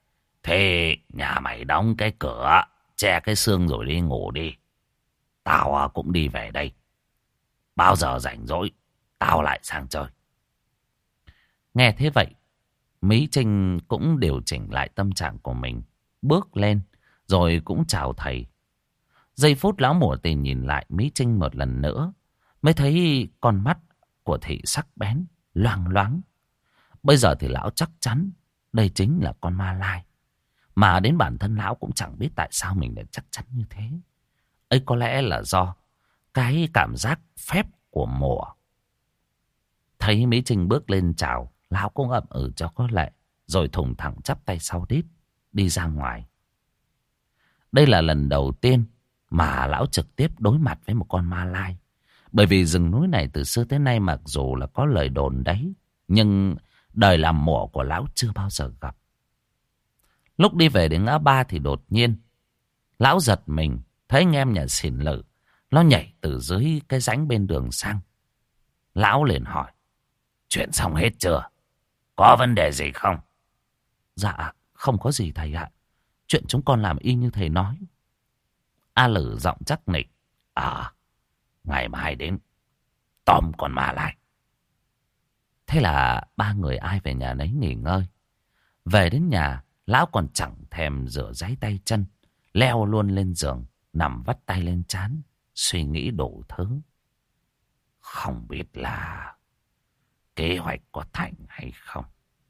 S1: Thế nhà mày đóng cái cửa, che cái xương rồi đi ngủ đi. Tao cũng đi về đây. Bao giờ rảnh rỗi, tao lại sang chơi.
S2: Nghe thế vậy, Mỹ Trinh cũng điều chỉnh lại tâm trạng của mình. Bước lên, rồi cũng chào thầy. Giây phút lão mùa tìm nhìn lại Mỹ Trinh một lần nữa, mới thấy con mắt của thị sắc bén, loang loáng. Bây giờ thì lão chắc chắn đây chính là con ma lai. Mà đến bản thân lão cũng chẳng biết tại sao mình lại chắc chắn như thế. Ấy có lẽ là do cái cảm giác phép của mùa. Thấy Mỹ Trinh bước lên chào, lão cũng ậm ừ cho có lệ, rồi thùng thẳng chắp tay sau đít, đi ra ngoài. Đây là lần đầu tiên mà lão trực tiếp đối mặt với một con ma lai. Bởi vì rừng núi này từ xưa tới nay mặc dù là có lời đồn đấy, nhưng đời làm mộ của lão chưa bao giờ gặp. Lúc đi về đến ngã ba thì đột nhiên lão giật mình, thấy anh em nhà xỉn lự nó nhảy từ dưới cái rãnh bên đường sang. Lão liền hỏi:
S1: Chuyện xong hết chưa? Có vấn đề gì không?
S2: Dạ không có gì thầy ạ. Chuyện chúng con làm y như thầy nói.
S1: A Lử giọng chắc nịch: Ngày mai đến tóm con ma lại.
S2: Thế là ba người ai về nhà nấy nghỉ ngơi. Về đến nhà, lão còn chẳng thèm rửa ráy tay chân, leo luôn lên giường, nằm vắt tay lên trán, suy nghĩ đủ thứ.
S1: Không biết là kế hoạch có thành hay không?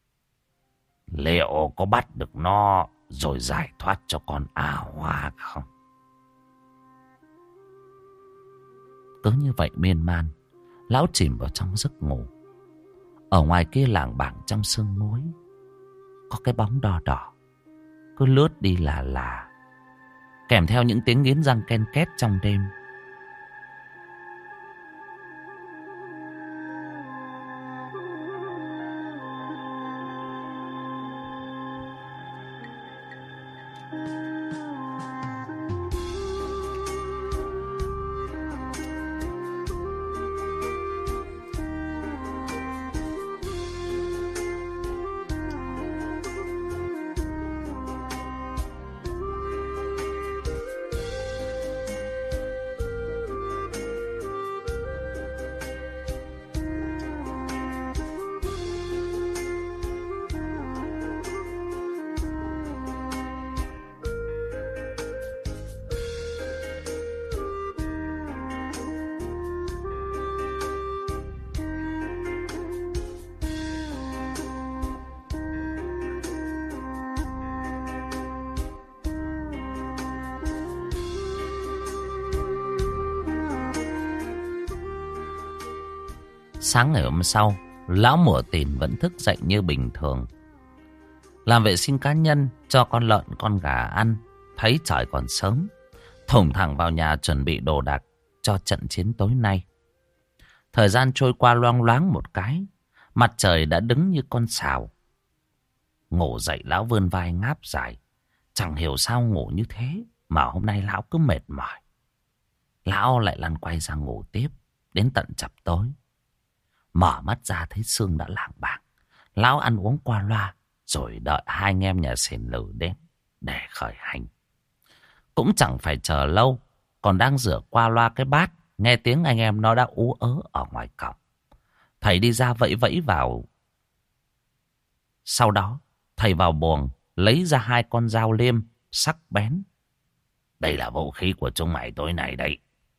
S1: Liệu có bắt được nó rồi giải thoát cho con A Hoa không?
S2: Cứ như vậy miên man, lão chìm vào trong giấc ngủ. Ở ngoài kia lảng bảng trong sương muối, có cái bóng đỏ đỏ cứ lướt đi là kèm theo những tiếng nghiến răng ken két trong đêm. Sáng ngày hôm sau, lão mùa tìm vẫn thức dậy như bình thường. Làm vệ sinh cá nhân cho con lợn con gà ăn. Thấy trời còn sớm, thủng thẳng vào nhà chuẩn bị đồ đạc cho trận chiến tối nay. Thời gian trôi qua loang loáng một cái, mặt trời đã đứng như con sào. Ngủ dậy lão vươn vai ngáp dài. Chẳng hiểu sao ngủ như thế mà hôm nay lão cứ mệt mỏi. Lão lại lăn quay ra ngủ tiếp đến tận chập tối. Mở mắt ra thấy sương đã lảng bảng. Lão ăn uống qua loa, rồi đợi hai anh em nhà xỉn lử đến để khởi hành. Cũng chẳng phải chờ lâu, còn đang rửa qua loa cái bát, nghe tiếng anh em nó đã ú ớ ở ngoài cổng. Thầy đi ra vẫy vẫy vào. Sau đó, thầy vào buồng, lấy ra hai con dao liêm sắc bén.
S1: Đây là vũ khí của chúng mày tối nay đấy.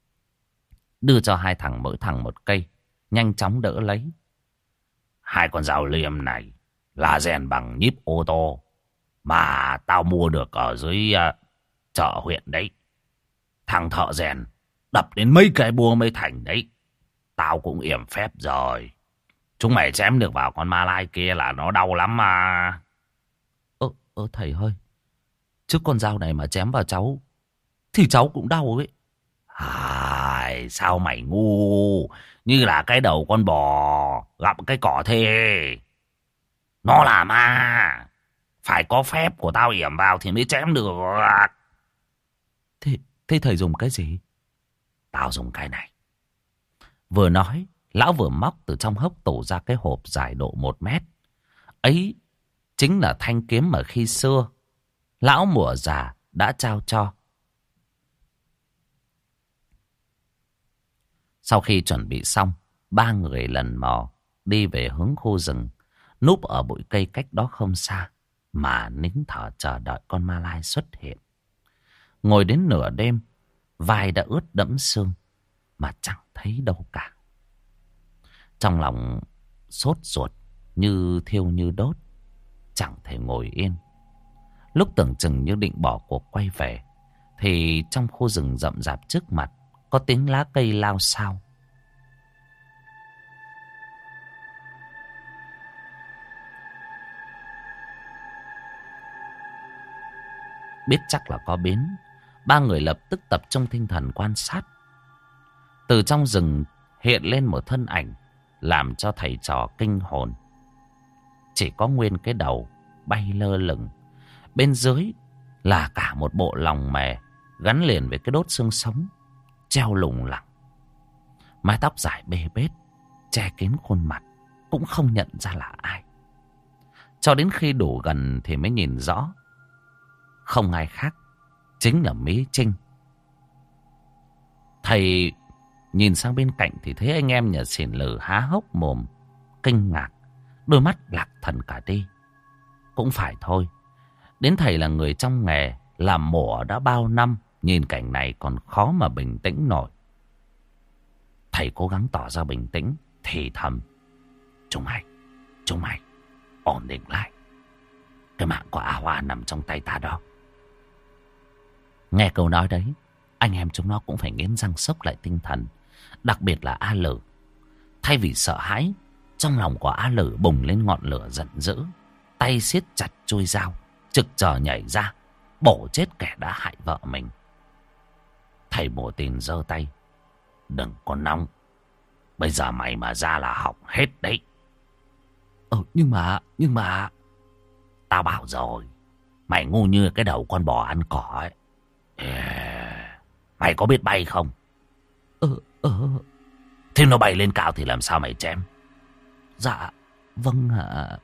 S2: Đưa cho hai thằng mỗi thằng một cây, nhanh chóng đỡ lấy.
S1: Hai con dao liêm này là rèn bằng nhíp ô tô mà tao mua được ở dưới chợ huyện đấy. Thằng thợ rèn đập đến mấy cái búa mới thành đấy. Tao cũng yểm phép rồi. Chúng mày chém được vào con ma lai kia là nó đau lắm mà.
S2: Thầy ơi, chứ con dao này mà chém vào cháu thì cháu cũng đau ấy.
S1: Sao mày ngu, như là cái đầu con bò gặp cái cỏ thế. Nó là ma, phải có phép của tao yểm vào thì mới chém được.
S2: Thế thầy dùng cái gì?
S1: Tao dùng cái này.
S2: Vừa nói, lão vừa móc từ trong hốc tủ ra cái hộp dài độ 1 mét. Ấy chính là thanh kiếm mà khi xưa
S1: lão mùa già đã trao cho. Sau khi chuẩn bị xong, ba người lần mò đi về hướng khu rừng, núp ở bụi cây cách đó không xa mà nín thở chờ đợi con ma lai xuất hiện. Ngồi đến nửa đêm, vai đã ướt đẫm sương mà chẳng thấy đâu cả. Trong lòng sốt ruột như thiêu như đốt, chẳng thể ngồi yên. Lúc tưởng chừng như định bỏ cuộc quay về, thì trong khu rừng rậm rạp trước mặt có tiếng lá cây lao xao. Biết chắc là có biến, ba người lập tức tập trung tinh thần quan sát. Từ trong rừng hiện lên một thân ảnh làm cho thầy trò kinh hồn. Chỉ có nguyên cái đầu bay lơ lửng, bên dưới là cả một bộ lòng mè gắn liền với cái đốt xương sống, treo lủng lẳng. Mái tóc dài bê bết che kín khuôn mặt, cũng không nhận ra là ai. Cho đến khi đủ gần thì mới nhìn rõ, không ai khác, chính là Mỹ Trinh. Thầy nhìn sang bên cạnh thì thấy anh em nhà xỉn lử há hốc mồm, kinh ngạc, đôi mắt lạc thần cả đi. Cũng phải thôi, đến thầy là người trong nghề, làm mổ đã bao năm, nhìn cảnh này còn khó mà bình tĩnh nổi. Thầy cố gắng tỏ ra bình tĩnh, thì thầm: Chúng mày, ổn định lại. Cái mạng của A Hoa nằm trong tay ta đó. Nghe câu nói đấy, anh em chúng nó cũng phải nghiến răng sốc lại tinh thần. Đặc biệt là A Lử. Thay vì sợ hãi, trong lòng của A Lử bùng lên ngọn lửa giận dữ. Tay siết chặt chuôi dao, trực chờ nhảy ra, bổ chết kẻ đã hại vợ mình. Thầy Mùa Tìn giơ tay: Đừng có nóng, bây giờ mày mà ra là hỏng hết đấy. Nhưng mà tao bảo rồi, mày ngu như cái đầu con bò ăn cỏ ấy. Mày có biết bay không? Thế nó bay lên cao thì làm sao mày chém?
S2: Dạ vâng ạ.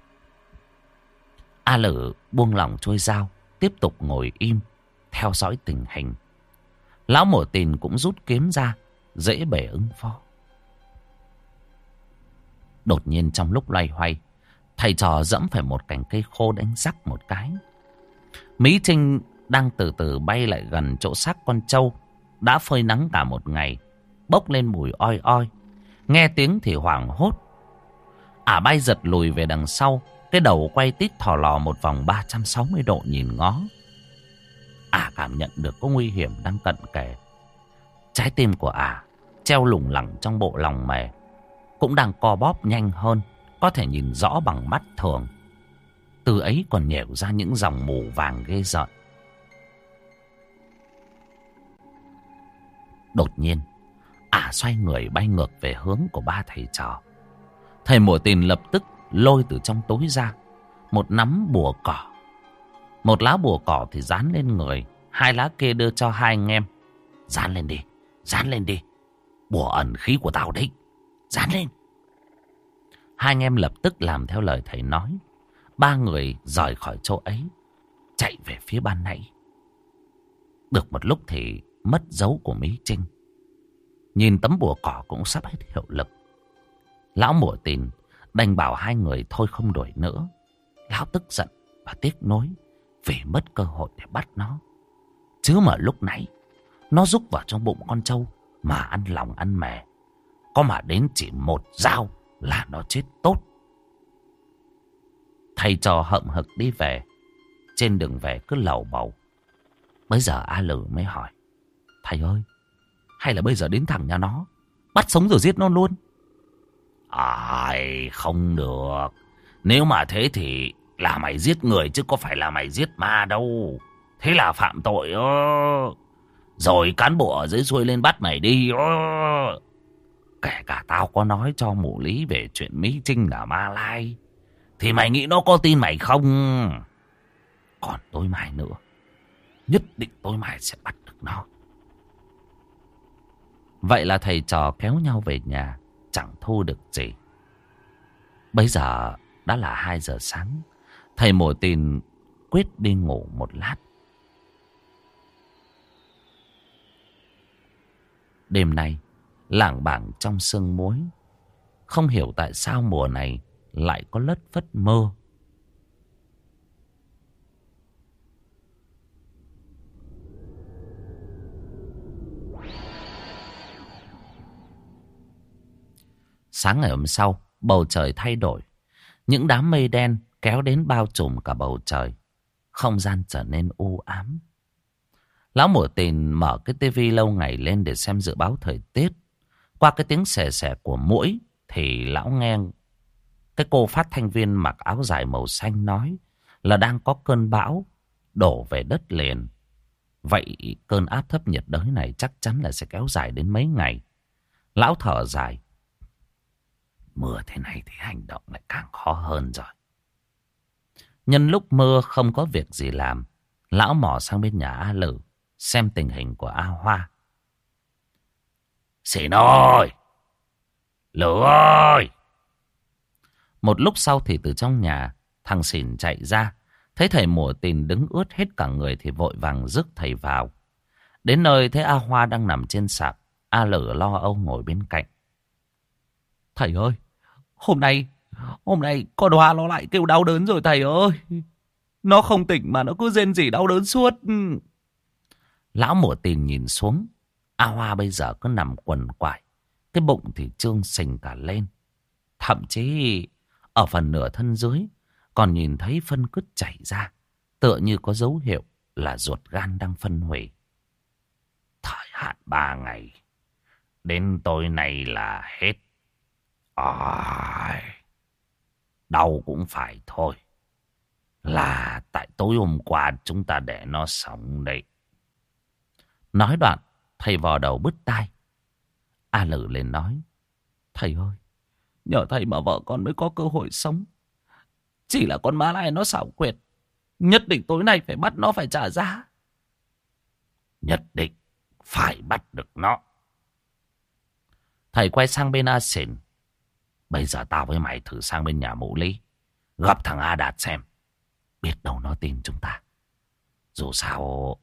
S1: A Lử buông lỏng chuôi dao, tiếp tục ngồi im theo dõi tình hình. Lão Mùa Tìn cũng rút kiếm ra, dễ bề ứng phó. Đột nhiên trong lúc loay hoay, thầy trò dẫm phải một cành cây khô đánh rắc một cái. Mỹ Trinh đang từ từ bay lại gần chỗ xác con trâu đã phơi nắng cả một ngày, bốc lên mùi oi oi. Nghe tiếng thì hoảng hốt, bay giật lùi về đằng sau, cái đầu quay tít thò lò một vòng 360 độ nhìn ngó. Cảm nhận được có nguy hiểm đang cận kề. Trái tim của treo lủng lẳng trong bộ lòng mề cũng đang co bóp nhanh hơn, có thể nhìn rõ bằng mắt thường. Từ ấy còn nhẻo ra những dòng mù vàng ghê rợn. Đột nhiên, xoay người bay ngược về hướng của ba thầy trò. Thầy Mùa Tìn lập tức lôi từ trong túi ra một nắm bùa cỏ. Một lá bùa cỏ thì dán lên người, hai lá kia đưa cho hai anh em. Dán lên đi. Bùa ẩn khí của tao đấy, dán lên. Hai anh em lập tức làm theo lời thầy nói. Ba người rời khỏi chỗ ấy, chạy về phía ban nãy. Được một lúc thì mất dấu của Mỹ Trinh. Nhìn tấm bùa cỏ cũng sắp hết hiệu lực, lão Mùa Tìn đành bảo hai người thôi không đuổi nữa. Lão tức giận và tiếc nuối vì mất cơ hội để bắt nó. Chứ mà lúc nãy nó rúc vào trong bụng con trâu mà ăn lòng ăn mè, có mà đến chỉ một dao là nó chết tốt. Thầy trò hậm hực đi về. Trên đường về cứ lầu bầu. Bây giờ A Lử mới hỏi: Thầy ơi, hay là bây giờ đến thẳng nhà nó, bắt sống rồi giết nó luôn? Không được. Nếu mà thế thì là mày giết người chứ có phải là mày giết ma đâu. Thế là phạm tội rồi cán bộ ở dưới xuôi lên bắt mày đi. Kể cả tao có nói cho mụ Lý về chuyện Mỹ Trinh là ma lai, thì mày nghĩ nó có tin mày không? Còn tối mai nữa, nhất định tối mai sẽ bắt được nó. Vậy là thầy trò kéo nhau về nhà, chẳng thu được gì. Bây giờ đã là 2 giờ sáng. Thầy Mùa Tìn quyết đi ngủ một lát. Đêm nay lảng bảng trong sương muối, không hiểu tại sao mùa này lại có lất phất mưa. Sáng ngày hôm sau, bầu trời thay đổi. Những đám mây đen kéo đến bao trùm cả bầu trời. Không gian trở nên u ám. Lão Mùa Tìn mở cái tivi lâu ngày lên để xem dự báo thời tiết. Qua cái tiếng xè xè của muỗi thì lão nghe cái cô phát thanh viên mặc áo dài màu xanh nói là đang có cơn bão đổ về đất liền. Vậy cơn áp thấp nhiệt đới này chắc chắn là sẽ kéo dài đến mấy ngày. Lão thở dài. Mưa thế này thì hành động lại càng khó hơn rồi. Nhân lúc mưa không có việc gì làm, lão mò sang bên nhà A Lử xem tình hình của A Hoa. Xỉn ơi! Lử ơi! Một lúc sau thì từ trong nhà, thằng Xỉn chạy ra. Thấy thầy Mùa Tìn đứng ướt hết cả người thì vội vàng rước thầy vào. Đến nơi thấy A Hoa đang nằm trên sạp. A Lử lo âu ngồi bên cạnh. Thầy ơi! Hôm nay con Hoa nó lại kêu đau đớn rồi thầy ơi. Nó không tỉnh mà nó cứ rên rỉ đau đớn suốt. Lão Mùa Tìn nhìn xuống. A Hoa bây giờ cứ nằm quằn quại. Cái bụng thì trương sình cả lên. Thậm chí ở phần nửa thân dưới còn nhìn thấy phân cứt chảy ra. Tựa như có dấu hiệu là ruột gan đang phân hủy. Thời hạn 3 ngày. Đến tối nay là hết. Đau cũng phải thôi. Là tại tối hôm qua chúng ta để nó sống đấy. Nói đoạn, thầy vò đầu bứt tai. A Lử lên nói. Thầy ơi, nhờ thầy mà vợ con mới có cơ hội sống. Chỉ là con má này nó xảo quyệt. Nhất định tối nay phải bắt nó phải trả giá. Nhất định phải bắt được nó. Thầy quay sang bên A Xỉn. Bây giờ tao với mày thử sang bên nhà Mụ Lý, gặp thằng A Đạt xem. Biết đâu nó tin chúng ta. Dù sao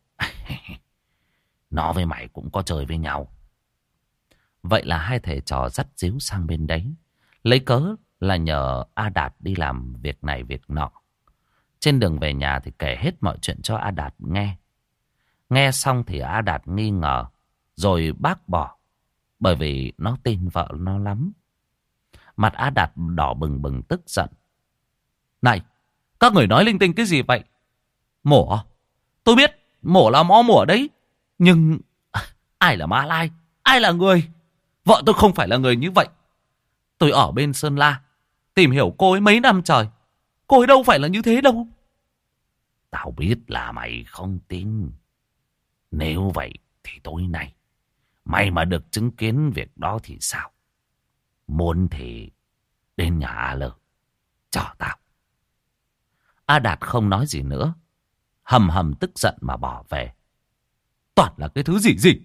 S1: nó với mày cũng có chơi với nhau. Vậy là hai thầy trò dắt díu sang bên đấy. Lấy cớ là nhờ A Đạt đi làm việc này việc nọ. Trên đường về nhà thì kể hết mọi chuyện cho A Đạt nghe. Nghe xong thì A Đạt nghi ngờ, rồi bác bỏ. Bởi vì nó tin vợ nó lắm. Mặt A Đạt đỏ bừng bừng tức giận. Này, các người nói linh tinh cái gì vậy? Mổ à? Tôi biết mổ là mó mổ đấy. Nhưng ai là Ma Lai? Ai là người? Vợ tôi không phải là người như vậy. Tôi ở bên Sơn La tìm hiểu cô ấy mấy năm trời. Cô ấy đâu phải là như thế đâu. Tao biết là mày không tin. Nếu vậy thì tối nay mày mà được chứng kiến việc đó thì sao? Muốn thì đến nhà A Lử cho tao. A Đạt không nói gì nữa. Hầm hầm tức giận mà bỏ về. Toàn là cái thứ gì.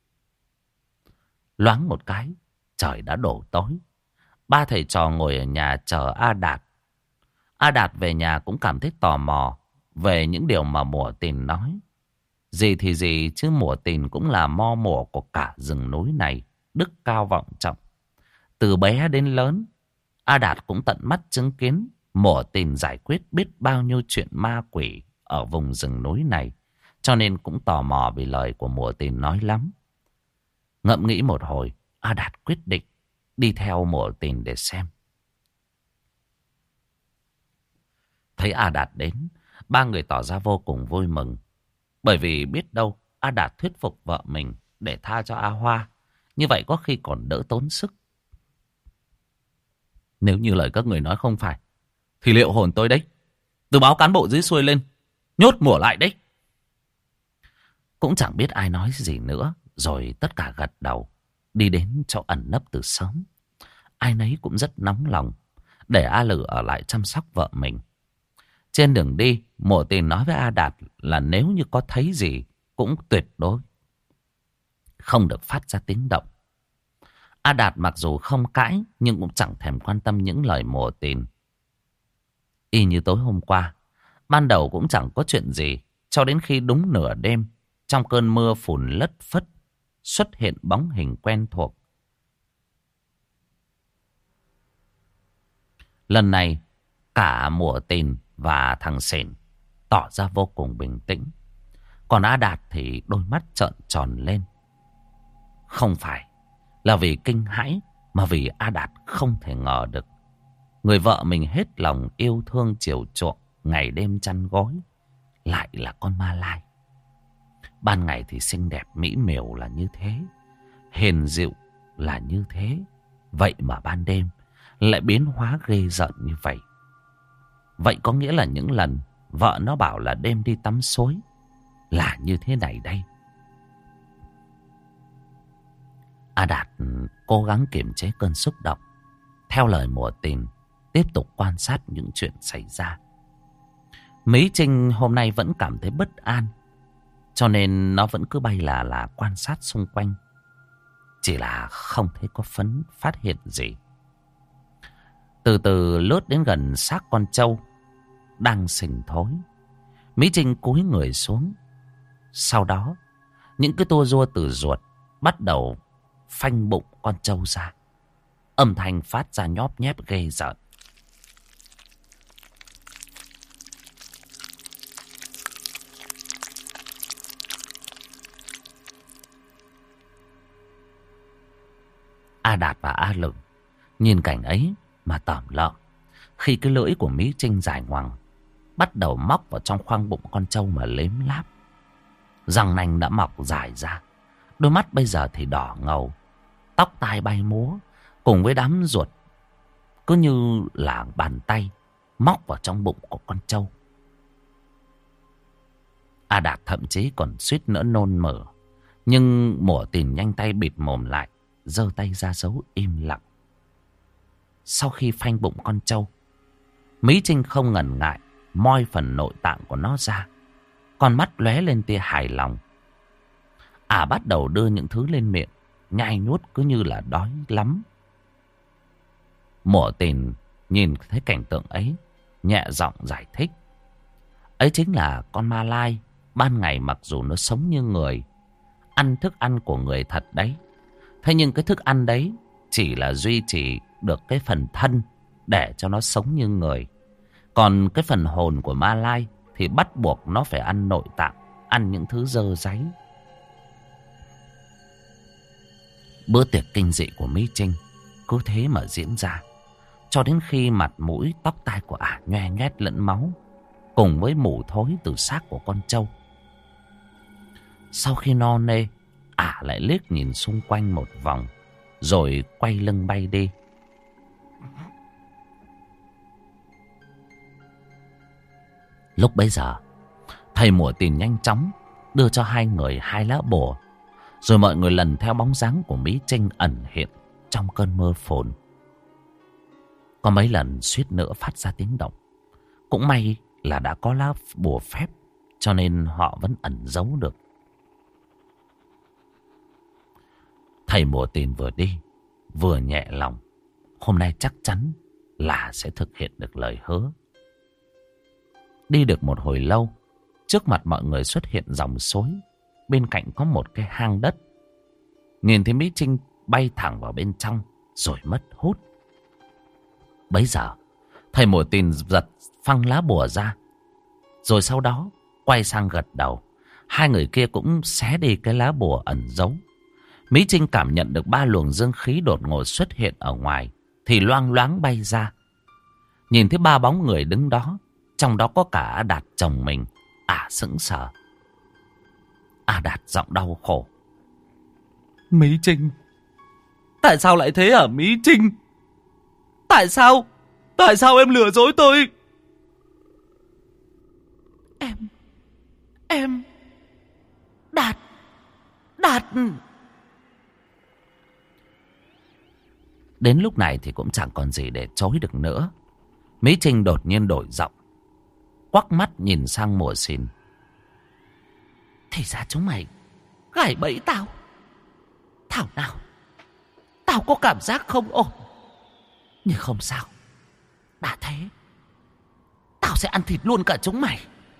S1: Loáng một cái, trời đã đổ tối. Ba thầy trò ngồi ở nhà chờ A Đạt. A Đạt về nhà cũng cảm thấy tò mò về những điều mà Mùa Tìn nói. Gì thì gì chứ Mùa Tìn cũng là mo mùa của cả rừng núi này. Đức cao vọng trọng. Từ bé đến lớn, A Đạt cũng tận mắt chứng kiến Mùa Tìn giải quyết biết bao nhiêu chuyện ma quỷ ở vùng rừng núi này. Cho nên cũng tò mò vì lời của Mùa Tìn nói lắm. Ngẫm nghĩ một hồi, A Đạt quyết định đi theo Mùa Tìn để xem. Thấy A Đạt đến, ba người tỏ ra vô cùng vui mừng. Bởi vì biết đâu A Đạt thuyết phục vợ mình để tha cho A Hoa. Như vậy có khi còn đỡ tốn sức. Nếu như lời các người nói không phải, thì liệu hồn tôi đấy. Tôi báo cán bộ dưới xuôi lên, nhốt mùa lại đấy. Cũng chẳng biết ai nói gì nữa. Rồi tất cả gật đầu, đi đến chỗ ẩn nấp từ sớm. Ai nấy cũng rất nóng lòng, để A Lử ở lại chăm sóc vợ mình. Trên đường đi, Mùa Tìn nói với A Đạt là nếu như có thấy gì, cũng tuyệt đối không được phát ra tiếng động. A Đạt mặc dù không cãi, nhưng cũng chẳng thèm quan tâm những lời Mùa Tìn. Y như tối hôm qua, Ban đầu cũng chẳng có chuyện gì, cho đến khi đúng nửa đêm, trong cơn mưa phùn lất phất, xuất hiện bóng hình quen thuộc. Lần này, cả Mùa Tìn và thằng Sển tỏ ra vô cùng bình tĩnh. Còn A Đạt thì đôi mắt trợn tròn lên. Không phải là vì kinh hãi, mà vì A Đạt không thể ngờ được người vợ mình hết lòng yêu thương chiều chuộng, ngày đêm chăn gối, lại là con ma lai. Ban ngày thì xinh đẹp mỹ miều là như thế, hiền dịu là như thế, vậy mà ban đêm lại biến hóa ghê rợn như vậy. Vậy có nghĩa là những lần vợ nó bảo là đêm đi tắm suối là như thế này đây. A Đạt cố gắng kiềm chế cơn xúc động, theo lời Mùa Tìn tiếp tục quan sát những chuyện xảy ra. Mỹ Trinh hôm nay vẫn cảm thấy bất an, cho nên nó vẫn cứ bay là quan sát xung quanh. Chỉ là không thấy có phát hiện gì. Từ từ lướt đến gần xác con trâu đang sình thối, Mỹ Trinh cúi người xuống. Sau đó những cái tua rua từ ruột bắt đầu phanh bụng con trâu ra. Âm thanh phát ra nhóp nhép ghê rợn. A Đạt và A Lửng nhìn cảnh ấy mà tởm lợm, khi cái lưỡi của Mỹ Trinh dài ngoằng bắt đầu móc vào trong khoang bụng con trâu mà liếm láp. Răng nanh đã mọc dài ra, đôi mắt bây giờ thì đỏ ngầu, tóc tai bay múa, cùng với đám ruột cứ như là bàn tay móc vào trong bụng của con trâu. A Đạt thậm chí còn suýt nữa nôn mửa, nhưng Mùa Tìn nhanh tay bịt mồm lại, giơ tay ra dấu im lặng. Sau khi phanh bụng con trâu, Mỹ Trinh không ngần ngại moi phần nội tạng của nó ra, con mắt lóe lên tia hài lòng. Bắt đầu đưa những thứ lên miệng, nhai nuốt cứ như là đói lắm. Mùa Tìn nhìn thấy cảnh tượng ấy, nhẹ giọng giải thích. Ấy chính là con ma lai, ban ngày mặc dù nó sống như người, ăn thức ăn của người thật đấy. Thế nhưng cái thức ăn đấy chỉ là duy trì được cái phần thân để cho nó sống như người. Còn cái phần hồn của ma lai thì bắt buộc nó phải ăn nội tạng, ăn những thứ dơ dáy. Bữa tiệc kinh dị của Mỹ Trinh cứ thế mà diễn ra, cho đến khi mặt mũi tóc tai của ả nhoe nhoét lẫn máu, cùng với mùi thối từ xác của con trâu. Sau khi no nê, ả lại liếc nhìn xung quanh một vòng, rồi quay lưng bay đi. Lúc bấy giờ, thầy Mùa Tìn nhanh chóng đưa cho hai người 2 lá bùa, rồi mọi người lần theo bóng dáng của Mỹ Trinh ẩn hiện trong cơn mơ phồn. Có mấy lần suýt nữa phát ra tiếng động. Cũng may là đã có lá bùa phép, cho nên họ vẫn ẩn giấu được. Thầy Mùa Tìn vừa đi vừa nhẹ lòng. Hôm nay chắc chắn là sẽ thực hiện được lời hứa. Đi được một hồi lâu, trước mặt mọi người xuất hiện dòng suối. Bên cạnh có một cái hang đất. Nhìn thấy Mỹ Trinh bay thẳng vào bên trong, rồi mất hút. Bấy giờ, thầy Mùa Tìn giật phăng lá bùa ra, rồi sau đó quay sang gật đầu. Hai người kia cũng xé đi cái lá bùa ẩn giấu. Mỹ Trinh cảm nhận được 3 luồng dương khí đột ngột xuất hiện ở ngoài, thì loang loáng bay ra. Nhìn thấy 3 bóng người đứng đó, trong đó có cả Đạt chồng mình. Sững sờ. Đạt giọng đau khổ.
S2: Mỹ Trinh, tại sao lại thế hả Mỹ Trinh? Tại sao em lừa dối tôi? Em Đạt.
S1: Đến lúc này thì cũng chẳng còn gì để chối được nữa. Mỹ Trinh đột nhiên đổi giọng, quắc mắt nhìn sang Mùa Xìn.
S2: Thì ra chúng mày gài bẫy tao. Thảo nào tao có cảm giác không ổn. Nhưng không sao, đã thế Tao sẽ ăn thịt luôn cả chúng mày.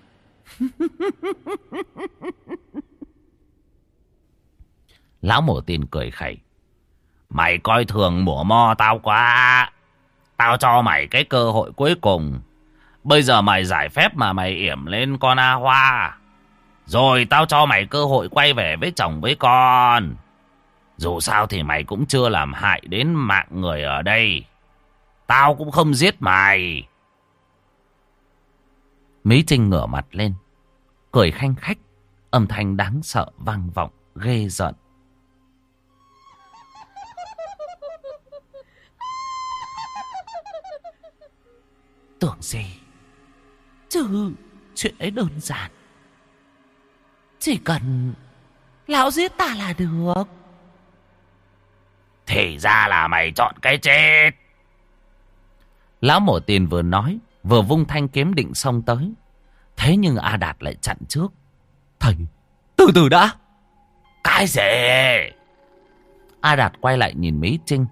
S1: Lão Mổ Tin cười khẩy. Mày coi thường mùa mo tao quá. Tao cho mày cái cơ hội cuối cùng. Bây giờ mày giải phép mà mày yểm lên con A Hoa. Rồi tao cho mày cơ hội quay về với chồng với con. Dù sao thì mày cũng chưa làm hại đến mạng người ở đây. Tao cũng không giết mày.
S2: Mỹ Trinh ngửa mặt lên, cười khanh khách, âm thanh đáng sợ vang vọng ghê rợn. Tưởng gì chứ chuyện ấy đơn giản. Chỉ cần lão giết ta là được.
S1: Thì ra là mày chọn cái chết.
S2: Lão Mổ Tin vừa nói vừa vung thanh kiếm định xông tới. Thế nhưng A Đạt lại chặn trước. Thầy, từ từ đã.
S1: Cái gì?
S2: A Đạt quay lại nhìn Mỹ Trinh.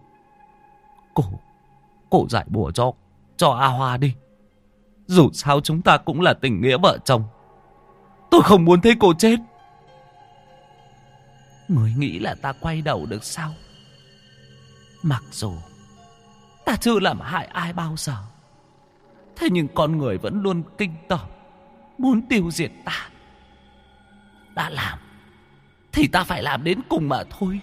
S2: Cô giải bùa cho A Hoa đi. Dù sao chúng ta cũng là tình nghĩa vợ chồng. Tôi không muốn thấy cô chết. Người nghĩ là ta quay đầu được sao? Mặc dù ta chưa làm hại ai bao giờ, thế nhưng con người vẫn luôn kinh tởm, muốn tiêu diệt ta. Đã làm thì ta phải làm đến cùng mà thôi.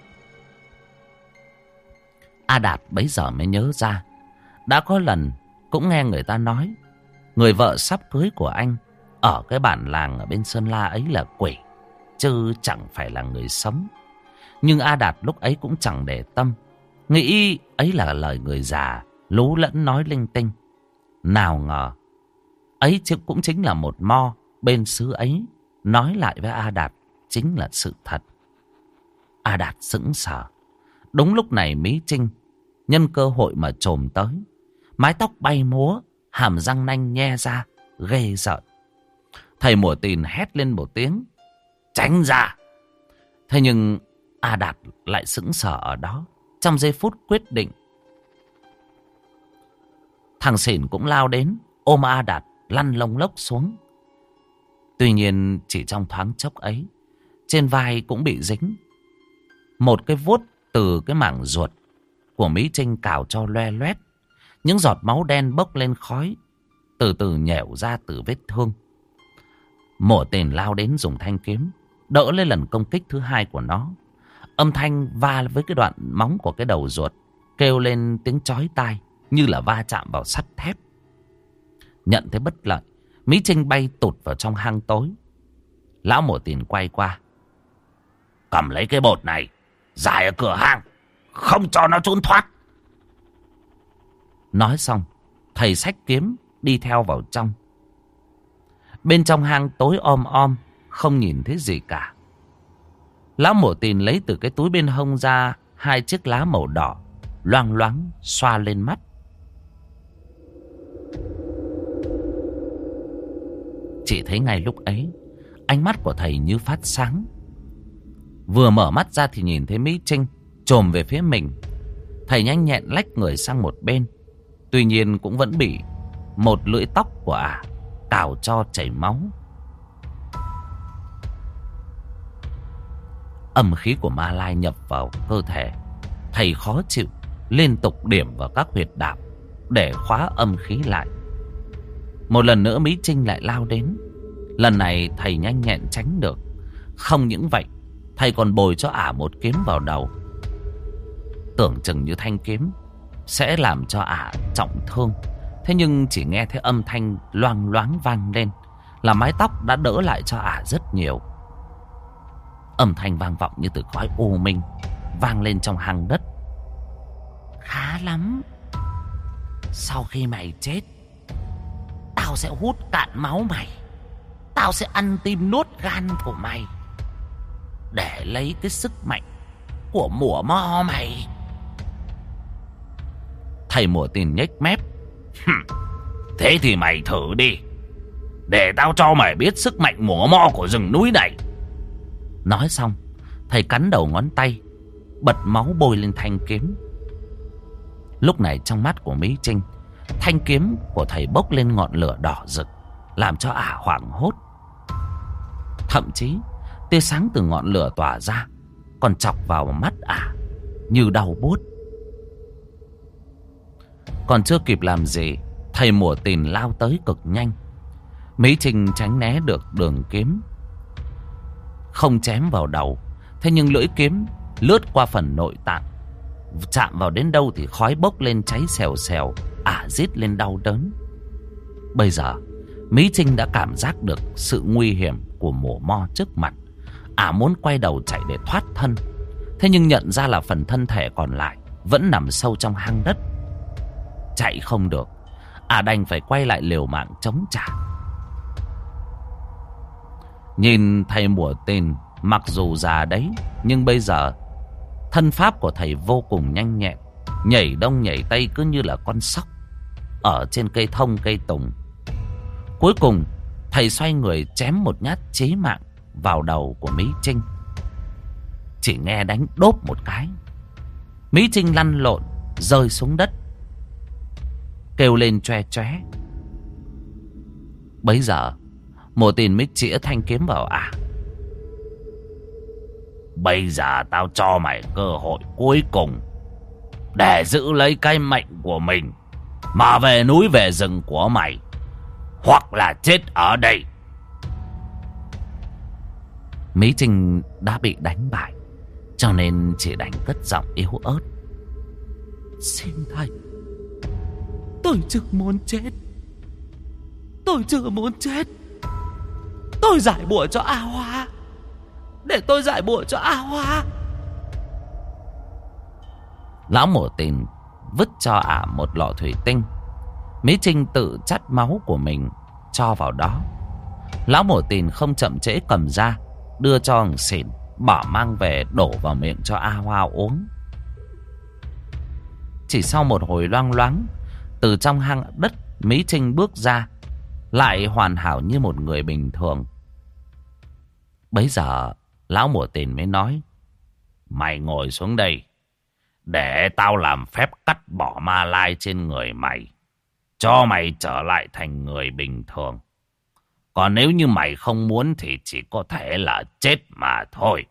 S2: A Đạt bấy giờ mới nhớ ra, đã có lần cũng nghe người ta nói người vợ sắp cưới của anh ở cái bản làng ở bên Sơn La ấy là quỷ, chứ chẳng phải là người sống. Nhưng A Đạt lúc ấy cũng chẳng để tâm, nghĩ ấy là lời người già lú lẫn nói linh tinh. Nào ngờ ấy cũng chính là một mo bên xứ ấy nói lại với A Đạt chính là sự thật. A Đạt sững sờ. Đúng lúc này Mỹ Trinh nhân cơ hội mà chồm tới, mái tóc bay múa, hàm răng nanh nhe ra ghê rợn. Thầy Mổ Tin hét lên một tiếng, tránh ra. Thế nhưng A Đạt lại sững sờ ở đó. Trong giây phút quyết định, thằng Xỉn cũng lao đến ôm A Đạt lăn lông lốc xuống. Tuy nhiên chỉ trong thoáng chốc ấy, trên vai cũng bị dính một cái vuốt từ cái mảng ruột của Mỹ Trinh cào cho loe loét. Những giọt máu đen bốc lên khói, từ từ nhẻo ra từ vết thương. Mổ Tin lao đến dùng thanh kiếm đỡ lên lần công kích thứ hai của nó. Âm thanh va với cái đoạn móng của cái đầu ruột kêu lên tiếng chói tai như là va chạm vào sắt thép. Nhận thấy bất lợi, Mỹ Trinh bay tụt vào trong hang tối. Lão Mổ Tin quay qua, cầm lấy cái bột này, giải ở cửa hang, không cho nó trốn thoát. Nói xong, thầy xách kiếm đi theo vào trong. Bên trong hang tối om om, không nhìn thấy gì cả. Lão Mổ Tin lấy từ cái túi bên hông ra 2 chiếc lá màu đỏ, loang loáng xoa lên mắt. Chỉ thấy ngay lúc ấy, ánh mắt của thầy như phát sáng. Vừa mở mắt ra thì nhìn thấy Mỹ Trinh chồm về phía mình. Thầy nhanh nhẹn lách người sang một bên. Tuy nhiên cũng vẫn bị một lưỡi tóc của ả cào cho chảy máu. Âm khí của ma lai nhập vào cơ thể. Thầy khó chịu, liên tục điểm vào các huyệt đạo để khóa âm khí lại. Một lần nữa Mỹ Trinh lại lao đến. Lần này thầy nhanh nhẹn tránh được. Không những vậy, thầy còn bồi cho ả một kiếm vào đầu. Tưởng chừng như thanh kiếm sẽ làm cho ả trọng thương. Thế nhưng chỉ nghe thấy âm thanh loang loáng vang lên là mái tóc đã đỡ lại cho ả rất nhiều. Âm thanh vang vọng như từ khói u minh vang lên trong hang đất. Khá lắm. Sau khi mày chết, tao sẽ hút cạn máu mày. Tao sẽ ăn tim nuốt gan của mày để lấy cái sức mạnh của mùa mo mày. Thầy Mổ Tin nhếch mép.
S1: Thế thì mày thử đi, để tao cho mày biết sức mạnh mùa mo của rừng núi này.
S2: Nói xong, thầy cắn đầu ngón tay, bật máu bôi lên thanh kiếm. Lúc này trong mắt của Mỹ Trinh Thanh kiếm của thầy bốc lên ngọn lửa đỏ rực, làm cho ả hoảng hốt. Thậm chí tia sáng từ ngọn lửa tỏa ra còn chọc vào mắt ả như đau buốt. Còn chưa kịp làm gì, thầy Mùa Tìn lao tới cực nhanh. Mỹ Trinh tránh né được đường kiếm, không chém vào đầu. Thế nhưng lưỡi kiếm lướt qua phần nội tạng, chạm vào đến đâu thì khói bốc lên cháy xèo xèo, ả rít lên đau đớn. Bây giờ Mỹ Trinh đã cảm giác được sự nguy hiểm của mổ mo trước mặt. Ả muốn quay đầu chạy để thoát thân, thế nhưng nhận ra là phần thân thể còn lại vẫn nằm sâu trong hang đất. Chạy không được, ả đành phải quay lại liều mạng chống trả. Nhìn thầy Mùa Tìn mặc dù già đấy, nhưng bây giờ thân pháp của thầy vô cùng nhanh nhẹn, nhảy đông nhảy tây cứ như là con sóc ở trên cây thông cây tùng. Cuối cùng thầy xoay người chém một nhát chí mạng vào đầu của Mỹ Trinh. Chỉ nghe đánh đốp một cái, Mỹ Trinh lăn lộn rơi xuống đất, kêu lên choe choé. Bấy giờ Mùa Tìn mới chĩa thanh kiếm vào ả. Bây giờ tao cho mày cơ hội cuối cùng để giữ lấy cái mệnh của mình mà về núi về rừng của mày, hoặc là chết ở đây. Mỹ Trinh đã bị đánh bại, cho nên chỉ đành cất giọng yếu ớt. Xin thầy, tôi chưa muốn chết. Tôi chưa muốn chết. Tôi giải bùa cho A Hoa. Để tôi giải bùa cho A Hoa. Lão Mùa Tìn vứt cho ả một lọ thủy tinh. Mỹ Trinh tự chắt máu của mình cho vào đó. Lão Mùa Tìn không chậm trễ cầm ra, đưa cho thằng Xỉn, bỏ mang về đổ vào miệng cho A Hoa uống. Chỉ sau một hồi loang loáng, từ trong hang đất Mỹ Trinh bước ra, lại hoàn hảo như một người bình thường. Bấy giờ Lão Mùa Tìn mới nói: Mày ngồi xuống đây, để tao làm phép cắt bỏ ma lai trên người mày, cho mày trở lại thành người bình thường. Còn nếu như mày không muốn thì chỉ có thể là chết mà thôi.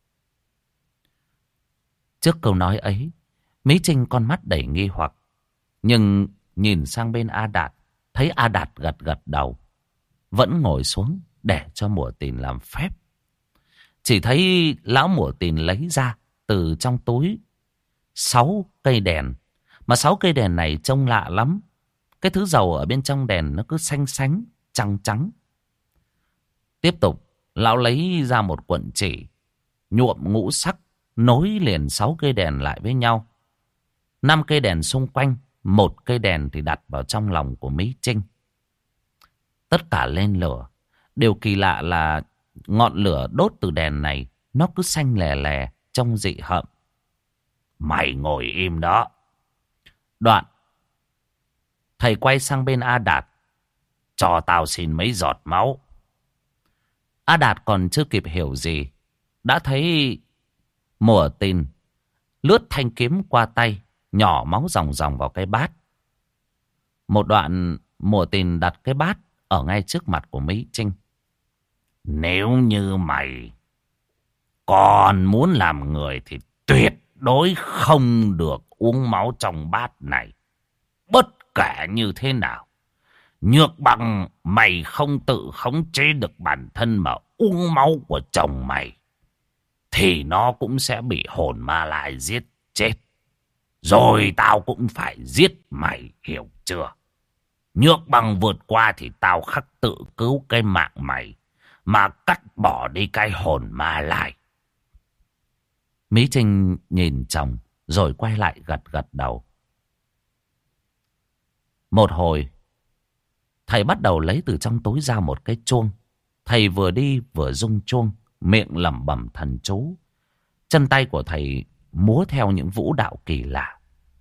S2: Trước câu nói ấy, Mỹ Trinh con mắt đầy nghi hoặc, nhưng nhìn sang bên A Đạt, thấy A Đạt gật gật đầu, vẫn ngồi xuống để cho Mùa Tìn làm phép. Chỉ thấy Lão Mùa Tìn lấy ra từ trong túi 6 cây đèn, mà 6 cây đèn này trông lạ lắm. Cái thứ dầu ở bên trong đèn nó cứ xanh xánh, trắng trắng. Tiếp tục, lão lấy ra một cuộn chỉ nhuộm ngũ sắc, nối liền 6 cây đèn lại với nhau. 5 cây đèn xung quanh, 1 cây đèn thì đặt vào trong lòng của Mỹ Trinh. Tất cả lên lửa. Điều kỳ lạ là ngọn lửa đốt từ đèn này nó cứ xanh lè lè, trông dị hợm. Mày ngồi im đó. Đoạn thầy quay sang bên A Đạt: Cho tao xin mấy giọt máu. A Đạt còn chưa kịp hiểu gì, đã thấy Mùa Tìn lướt thanh kiếm qua tay, nhỏ máu ròng ròng vào cái bát. Một đoạn Mùa Tìn đặt cái bát ở ngay trước mặt của Mỹ Trinh. Nếu như mày còn muốn làm người thì tuyệt đối không được uống máu trong bát này. Bất kể như thế nào, nhược bằng mày không tự khống chế được bản thân mà uống máu của chồng mày, thì nó cũng sẽ bị hồn ma lai giết chết. Rồi tao cũng phải giết mày, hiểu chưa? Nhược bằng vượt qua thì tao khắc tự cứu cái mạng mày, mà cắt bỏ đi cái hồn ma lai. Mỹ Trinh nhìn chồng rồi quay lại gật gật đầu. Một hồi, thầy bắt đầu lấy từ trong túi ra một cái chuông. Thầy vừa đi vừa rung chuông, miệng lẩm bẩm thần chú. Chân tay của thầy múa theo những vũ đạo kỳ lạ.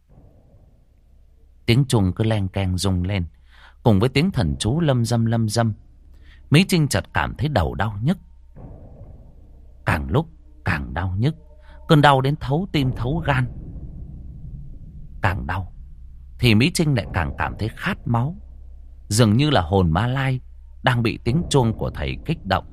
S2: Tiếng chuông cứ leng keng rung lên, cùng với tiếng thần chú lâm dâm lâm dâm. Mỹ Trinh chợt cảm thấy đầu đau nhức. Càng lúc càng đau nhức, cơn đau đến thấu tim thấu gan. Càng đau,
S1: thì Mỹ Trinh lại càng cảm thấy khát máu. Dường như là hồn ma lai đang bị tiếng chuông của thầy kích động.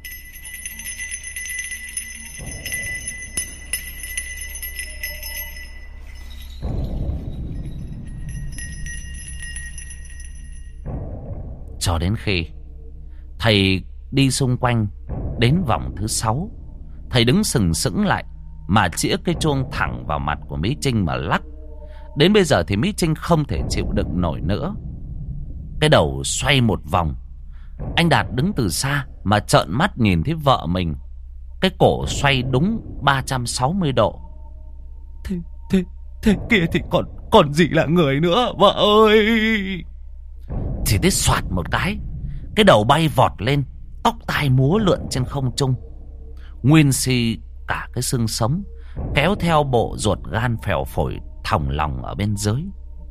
S1: Cho đến khi thầy đi xung quanh đến vòng thứ 6, thầy đứng sừng sững lại mà chĩa cái chuông thẳng vào mặt của Mỹ Trinh mà lắc. Đến bây giờ thì Mỹ Trinh không thể chịu đựng nổi nữa. Cái đầu xoay một vòng. Anh Đạt đứng từ xa mà trợn mắt nhìn thấy vợ mình. Cái cổ xoay đúng 360 độ.
S2: Thế kia thì còn gì là người nữa, vợ ơi.
S1: Chỉ thấy xoạt một cái đầu bay vọt lên, tóc tai múa lượn trên không trung. Nguyên si cả cái xương sống, kéo theo bộ ruột gan phèo phổi thòng lòng ở bên dưới.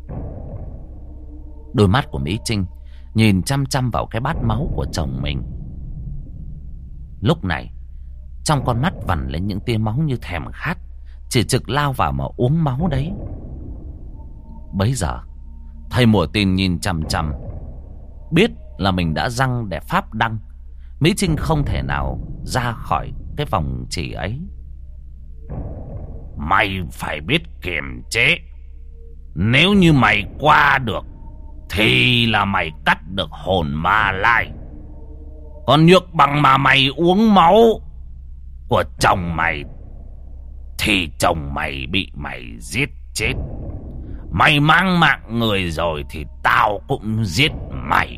S1: Đôi mắt của Mỹ Trinh nhìn chăm chăm vào cái bát máu của chồng mình. Lúc này trong con mắt vằn lên những tia máu như thèm khát, chỉ trực lao vào mà uống máu đấy. Bấy giờ thầy Mùa Tin nhìn chằm chằm, biết là mình đã răng để pháp đăng. Mỹ Trinh không thể nào ra khỏi cái vòng chỉ ấy. Mày phải biết kiềm chế. Nếu như mày qua được thì là mày cắt được hồn ma lai. Còn Nhược Bằng mà mày uống máu của chồng mày thì chồng mày bị mày giết chết. Mày mang mạng người rồi thì tao cũng giết mày.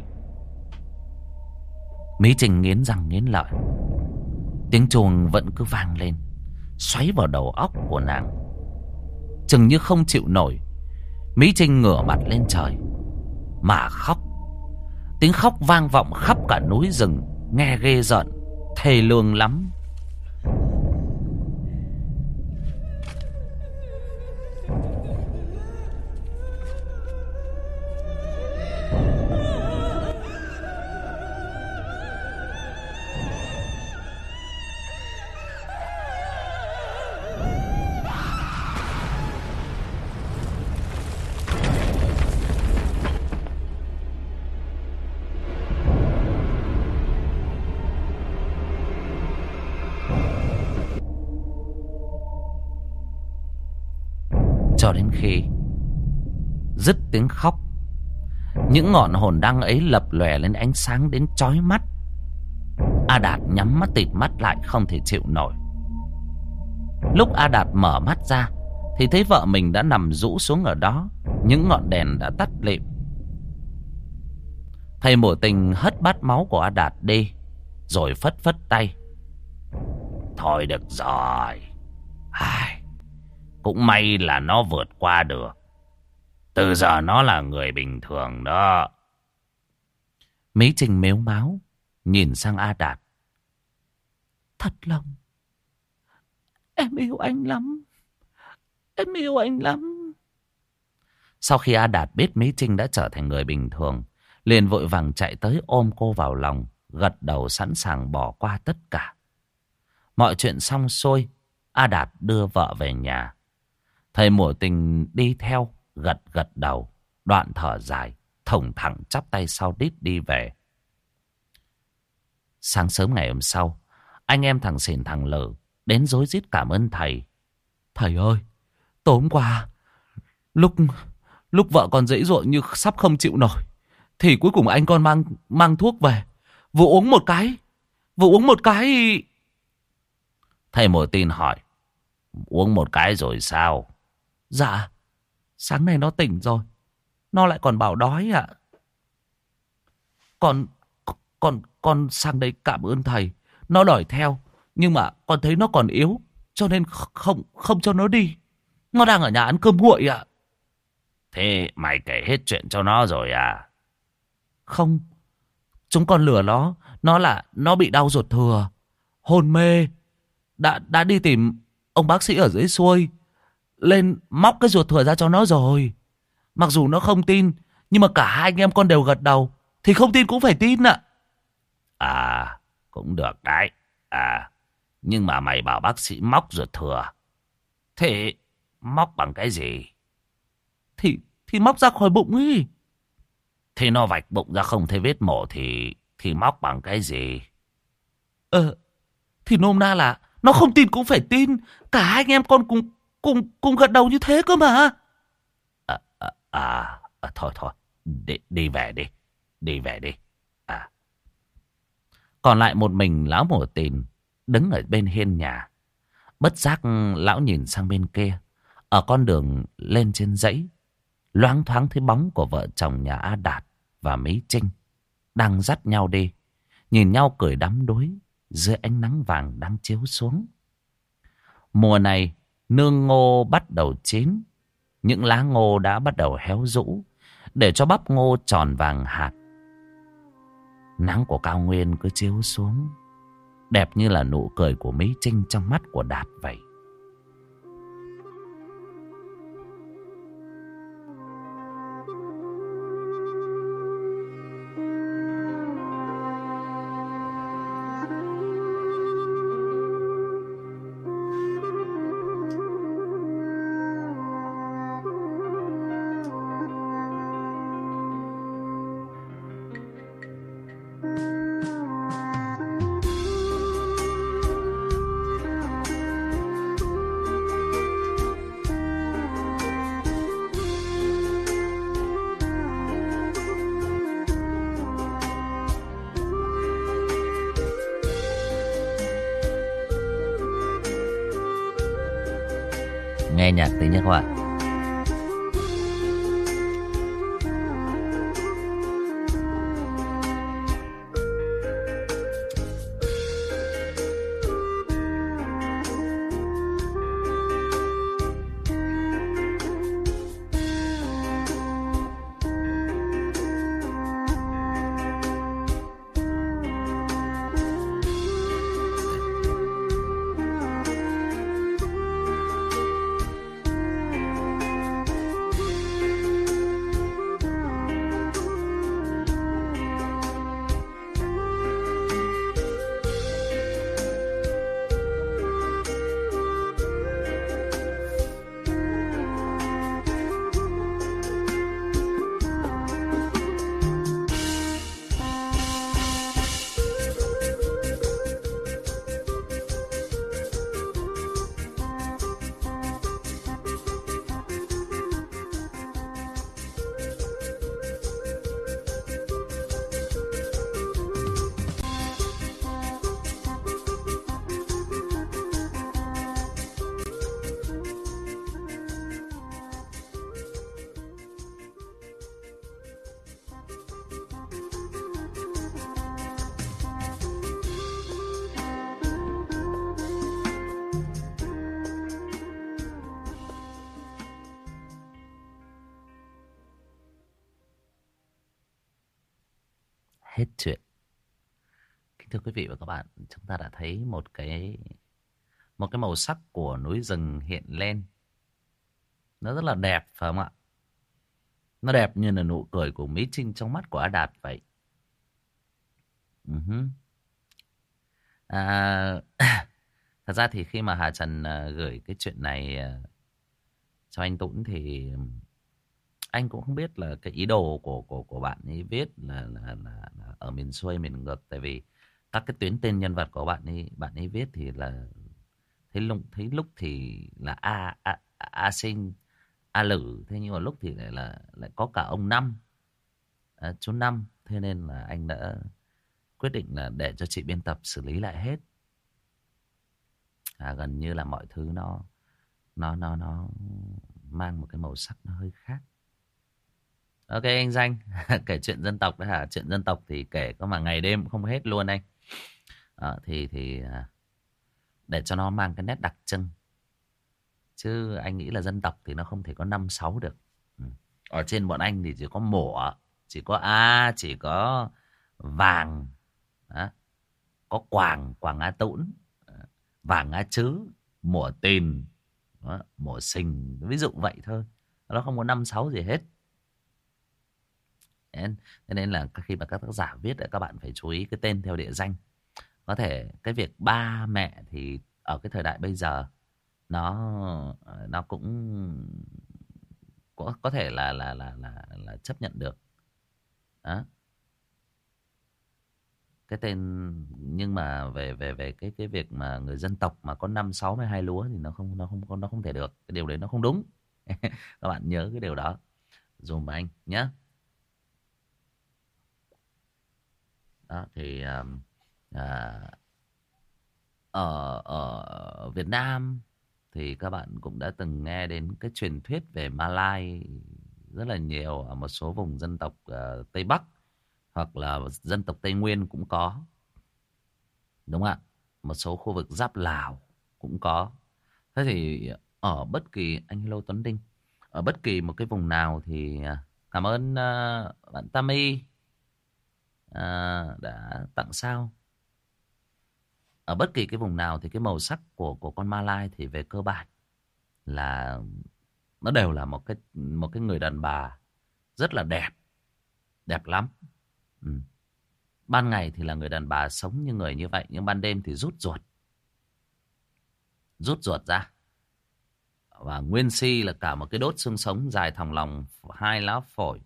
S1: Mỹ Trinh nghiến răng nghiến lợi. Tiếng chuông vẫn cứ vang lên, xoáy vào đầu óc của nàng. Chừng như không chịu nổi, Mỹ Trinh ngửa mặt lên trời mà khóc. Tiếng khóc vang vọng khắp cả núi rừng, nghe ghê rợn, thê lương lắm. Cho đến khi dứt tiếng khóc, những ngọn hồn đăng ấy lập lòe lên ánh sáng đến chói mắt. A Đạt nhắm mắt tịt mắt lại không thể chịu nổi. Lúc A Đạt mở mắt ra thì thấy vợ mình đã nằm rũ xuống ở đó. Những ngọn đèn đã tắt lịm. Thầy Mùa Tình hất bát máu của A Đạt đi, rồi phất phất tay. Thôi được rồi. Cũng may là nó vượt qua được. Từ giờ nó là người bình thường đó. Mỹ Trinh mếu máo nhìn sang A Đạt.
S2: Thật lòng, em yêu anh lắm. Em yêu anh lắm.
S1: Sau khi A Đạt biết Mỹ Trinh đã trở thành người bình thường, liền vội vàng chạy tới ôm cô vào lòng, gật đầu sẵn sàng bỏ qua tất cả. Mọi chuyện xong xuôi, A Đạt đưa vợ về nhà. Thầy Mùa Tình đi theo, gật gật đầu, đoạn thở dài, thủng thẳng chắp tay sau đít đi về. Sáng sớm ngày hôm sau, anh em thằng Xỉn thằng Lử đến rối rít cảm ơn thầy.
S2: Thầy ơi, tối hôm qua, lúc vợ còn dãy dụa như sắp không chịu nổi, thì cuối cùng anh con mang thuốc về. Vừa uống một cái.
S1: Thầy Mùa Tin hỏi, uống một cái rồi sao?
S2: Dạ, sáng nay nó tỉnh rồi, nó lại còn bảo đói ạ. Con sang đây cảm ơn thầy. Nó đòi theo, nhưng mà con thấy nó còn yếu, cho nên không cho nó đi. Nó đang ở nhà ăn cơm nguội ạ.
S1: Thế mày kể hết chuyện cho nó rồi à?
S2: Không, chúng con lừa nó bị đau ruột thừa, hôn mê. Đã đi tìm ông bác sĩ ở dưới xuôi, lên móc cái ruột thừa ra cho nó rồi. Mặc dù nó không tin, nhưng mà cả hai anh em con đều gật đầu, thì không tin cũng phải tin ạ.
S1: À, cũng được đấy. À, nhưng mà mày bảo bác sĩ móc ruột thừa, thế móc bằng cái gì?
S2: Thì thì móc ra khỏi bụng ấy.
S1: Thì nó vạch bụng ra không thấy vết mổ thì móc bằng cái gì?
S2: Thì nôm na là nó không tin cũng phải tin. Cả hai anh em con cùng gật đầu như thế cơ mà.
S1: Thôi thôi, đi về đi. Đi về đi.
S2: Còn lại một mình lão mổ Tìn đứng ở bên hiên nhà. Bất giác lão nhìn sang bên kia. Ở con đường lên trên dãy, loáng thoáng thấy bóng của vợ chồng nhà A Đạt và Mỹ Trinh đang dắt nhau đi, nhìn nhau cười đắm đuối dưới ánh nắng vàng đang chiếu xuống. Mùa này nương ngô bắt đầu chín, những lá ngô đã bắt đầu héo rũ để cho bắp ngô tròn vàng hạt. Nắng của cao nguyên cứ chiếu xuống, đẹp như là nụ cười của Mỹ Trinh trong mắt của Đạt vậy. Nghe nhạc tí nhé các bạn. Hết chuyện. Kính thưa quý vị và các bạn, chúng ta đã thấy một cái màu sắc của núi rừng hiện lên. Nó rất là đẹp phải không ạ? Nó đẹp như là nụ cười của Mỹ Trinh trong mắt của A Đạt vậy. Thật ra thì khi mà Hà Trần gửi cái chuyện này cho anh Tũng thì anh cũng không biết là cái ý đồ của bạn ấy viết là ở miền xuôi miền ngược. Tại vì các cái tuyến tên nhân vật của bạn ấy viết thì là thấy lúc thì là A Sinh, A Lử, thế nhưng mà lúc thì lại có cả ông Năm, chú Năm. Thế nên là anh đã quyết định là để cho chị biên tập xử lý lại hết. Gần như là mọi thứ nó mang một cái màu sắc nó hơi khác. Ok anh Danh, kể chuyện dân tộc đấy hả? Chuyện dân tộc thì kể có mà ngày đêm cũng không hết luôn anh. Thì để cho nó mang cái nét đặc trưng. Chứ anh nghĩ là dân tộc thì nó không thể có 5-6 được. Ở trên bọn anh thì chỉ có mổ, chỉ có chỉ có vàng, có quàng A Tũng, vàng A Trứ, mổ Tìn, mổ Sình, ví dụ vậy thôi. Nó không có 5-6 gì hết. Thế nên là khi mà các tác giả viết các bạn phải chú ý cái tên theo địa danh. Có thể cái việc ba mẹ thì ở cái thời đại bây giờ nó cũng
S1: có thể là chấp nhận được. Đó. Cái tên, nhưng mà về cái việc mà người dân tộc mà có 5, 6 hay 2 lúa thì nó không thể được. Cái điều đấy nó không đúng. Các bạn nhớ cái điều đó dùm anh nhé. Đó thì à, ở Việt Nam thì các bạn cũng đã từng nghe đến cái truyền thuyết về Malai rất là nhiều. Ở một số vùng dân tộc Tây Bắc hoặc là dân tộc Tây Nguyên cũng có, đúng không ạ? Một số khu vực giáp Lào cũng có. Thế thì ở bất kỳ, anh Lô Tuấn Đinh, ở bất kỳ một cái vùng nào thì cảm ơn bạn Tammy đã tặng sao. Ở bất kỳ cái vùng nào thì cái màu sắc của con Malai thì về cơ bản là nó đều là một cái người đàn bà rất là đẹp, đẹp lắm. Ừ. Ban ngày thì là người đàn bà sống như người như vậy, nhưng ban đêm thì rút ruột ra. Và nguyên si là cả một cái đốt xương sống dài thòng lòng, 2 lá phổi,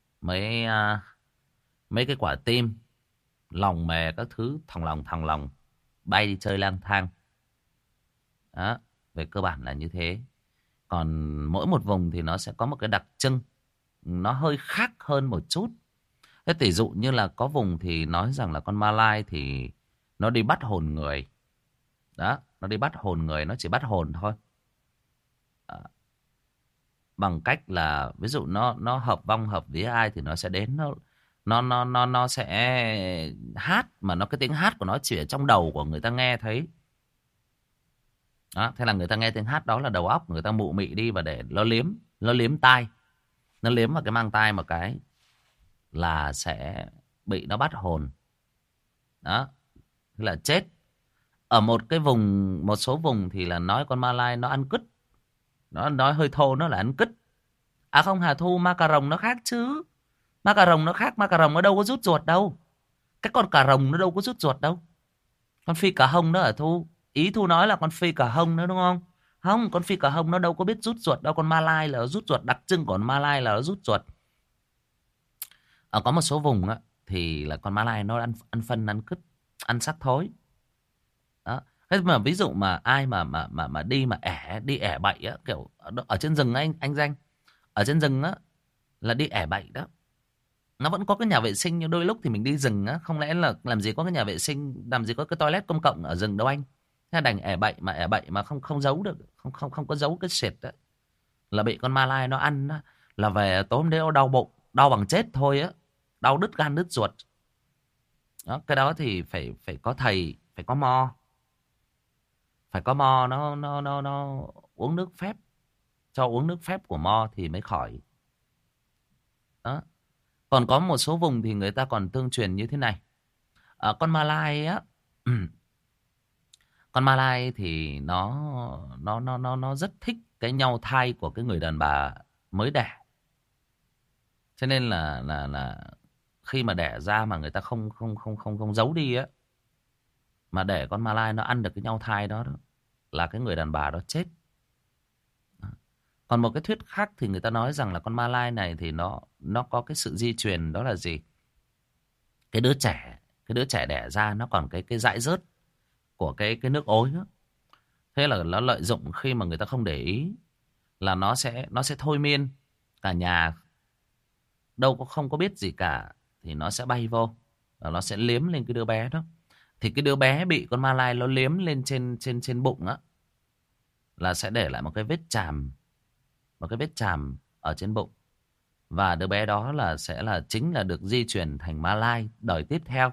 S1: mấy cái quả tim, lòng mề các thứ thòng lòng bay đi chơi lang thang. Đó, về cơ bản là như thế. Còn mỗi một vùng thì nó sẽ có một cái đặc trưng nó hơi khác hơn một chút. Thế tỷ dụ như là có vùng thì nói rằng là con Malai thì nó đi bắt hồn người. Đó, nó đi bắt hồn người, nó chỉ bắt hồn thôi. Bằng cách là ví dụ nó hợp vong hợp vía ai thì nó sẽ đến, nó sẽ hát, mà cái tiếng hát của nó chỉ ở trong đầu của người ta nghe thấy. Đó, thế là người ta nghe tiếng hát đó là đầu óc người ta mụ mị đi, và để nó liếm tai, nó liếm vào cái mang tai một cái là sẽ bị nó bắt hồn. Đó, thế là chết. Ở một số vùng thì là nói con Malai nó ăn cứt, nó nói hơi thô, nó là ăn cứt. À không Hà Thu, ma cà rồng nó khác chứ. Ma cà rồng nó khác, ma cà rồng nó đâu có rút ruột đâu. Cái con cà rồng nó đâu có rút ruột đâu. Con phi cà hông đó ở Thu, ý Thu nói là con phi cà hông nữa đúng không? Không, con phi cà hông nó đâu có biết rút ruột đâu. Con Malai là nó rút ruột, đặc trưng của con Malai là nó rút ruột. Ở có một số vùng á thì là con Malai nó ăn phân, ăn cứt, ăn xác thối. Đó. Thế mà ví dụ mà ai mà đi ẻ bậy á, kiểu ở trên rừng á, anh Danh, ở trên rừng á là đi ẻ bậy đó. Nó vẫn có cái nhà vệ sinh, nhưng đôi lúc thì mình đi rừng á, không lẽ là làm gì có cái nhà vệ sinh, làm gì có cái toilet công cộng ở rừng đâu anh. Thế đành ẻ bậy mà không giấu được, không có giấu cái sệt đó, là bị con Malai nó ăn á, là về tối hôm đấy nó đau bụng, đau bằng chết thôi á, đau đứt gan đứt ruột. Đó, cái đó thì phải có thầy, phải có mo, nó uống nước phép, cho uống nước phép của mo thì mới khỏi. Đó. Còn có một số vùng thì người ta còn tương truyền như thế này. Con Malai á, con Malai thì nó rất thích cái nhau thai của cái người đàn bà mới đẻ. Cho nên là khi mà đẻ ra mà người ta không giấu đi á, mà để con Malai nó ăn được cái nhau thai đó, là cái người đàn bà đó chết. Còn một cái thuyết khác thì người ta nói rằng là con Malai này thì nó có cái sự di truyền, đó là gì? Cái đứa trẻ đẻ ra nó còn cái dãi rớt của cái nước ối đó. Thế là nó lợi dụng khi mà người ta không để ý, là nó sẽ thôi miên cả nhà, đâu có không có biết gì cả, thì nó sẽ bay vô và nó sẽ liếm lên cái đứa bé đó. Thì cái đứa bé bị con Malai nó liếm lên trên bụng á, là sẽ để lại một cái vết chàm ở trên bụng. Và đứa bé đó chính là được di truyền thành Malai đời tiếp theo.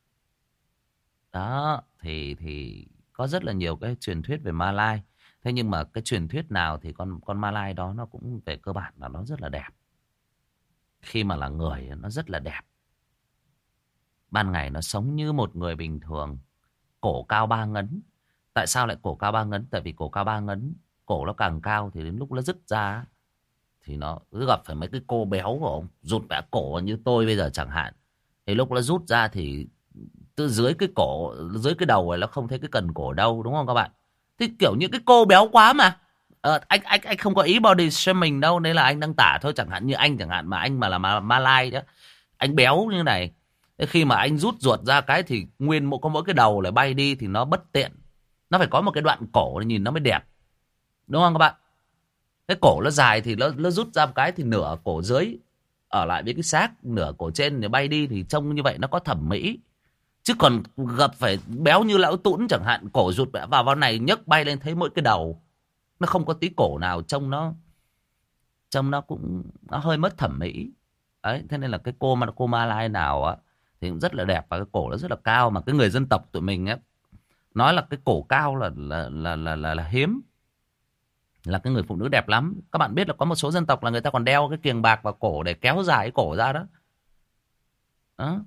S1: Đó, thì có rất là nhiều cái truyền thuyết về Malai. Thế nhưng mà cái truyền thuyết nào thì con Malai đó nó cũng về cơ bản là nó rất là đẹp. Khi mà là người nó rất là đẹp. Ban ngày nó sống như một người bình thường. Cổ cao 3 ngấn. Tại sao lại cổ cao 3 ngấn? Tại vì cổ cao 3 ngấn, cổ nó càng cao thì đến lúc nó dứt ra thì nó cứ gặp phải mấy cái cô béo của ông rụt bẻ cổ như tôi bây giờ chẳng hạn. Thì lúc nó rút ra thì từ dưới cái cổ, dưới cái đầu này nó không thấy cái cần cổ đâu, đúng không các bạn? Thì kiểu những cái cô béo quá mà
S2: Anh không có ý body shaming đâu, đấy là anh đang tả thôi. Chẳng hạn như anh mà anh mà là Malai đó, anh béo như này, thế khi mà anh rút ruột ra cái thì có mỗi cái đầu lại bay đi thì nó bất tiện. Nó phải có một cái đoạn cổ nhìn nó mới đẹp, đúng không các bạn? Cái cổ nó dài thì nó rút ra một cái thì nửa cổ dưới ở lại với cái xác, nửa cổ trên thì bay đi, thì trông như vậy nó có thẩm mỹ. Chứ còn gặp phải béo như lão Tũn chẳng hạn, cổ rụt vào này nhấc bay lên thấy mỗi cái đầu, nó không có tí cổ nào, trông nó cũng nó hơi mất thẩm mỹ. Đấy, thế nên là cái cô Malai nào á thì cũng rất là đẹp và cái cổ nó rất là cao, mà cái người dân tộc tụi mình á nói là cái cổ cao là hiếm, là cái người phụ nữ đẹp lắm. Các bạn biết là có một số dân tộc là người ta còn đeo cái kiềng bạc vào cổ để kéo dài cái cổ ra đó. Đó.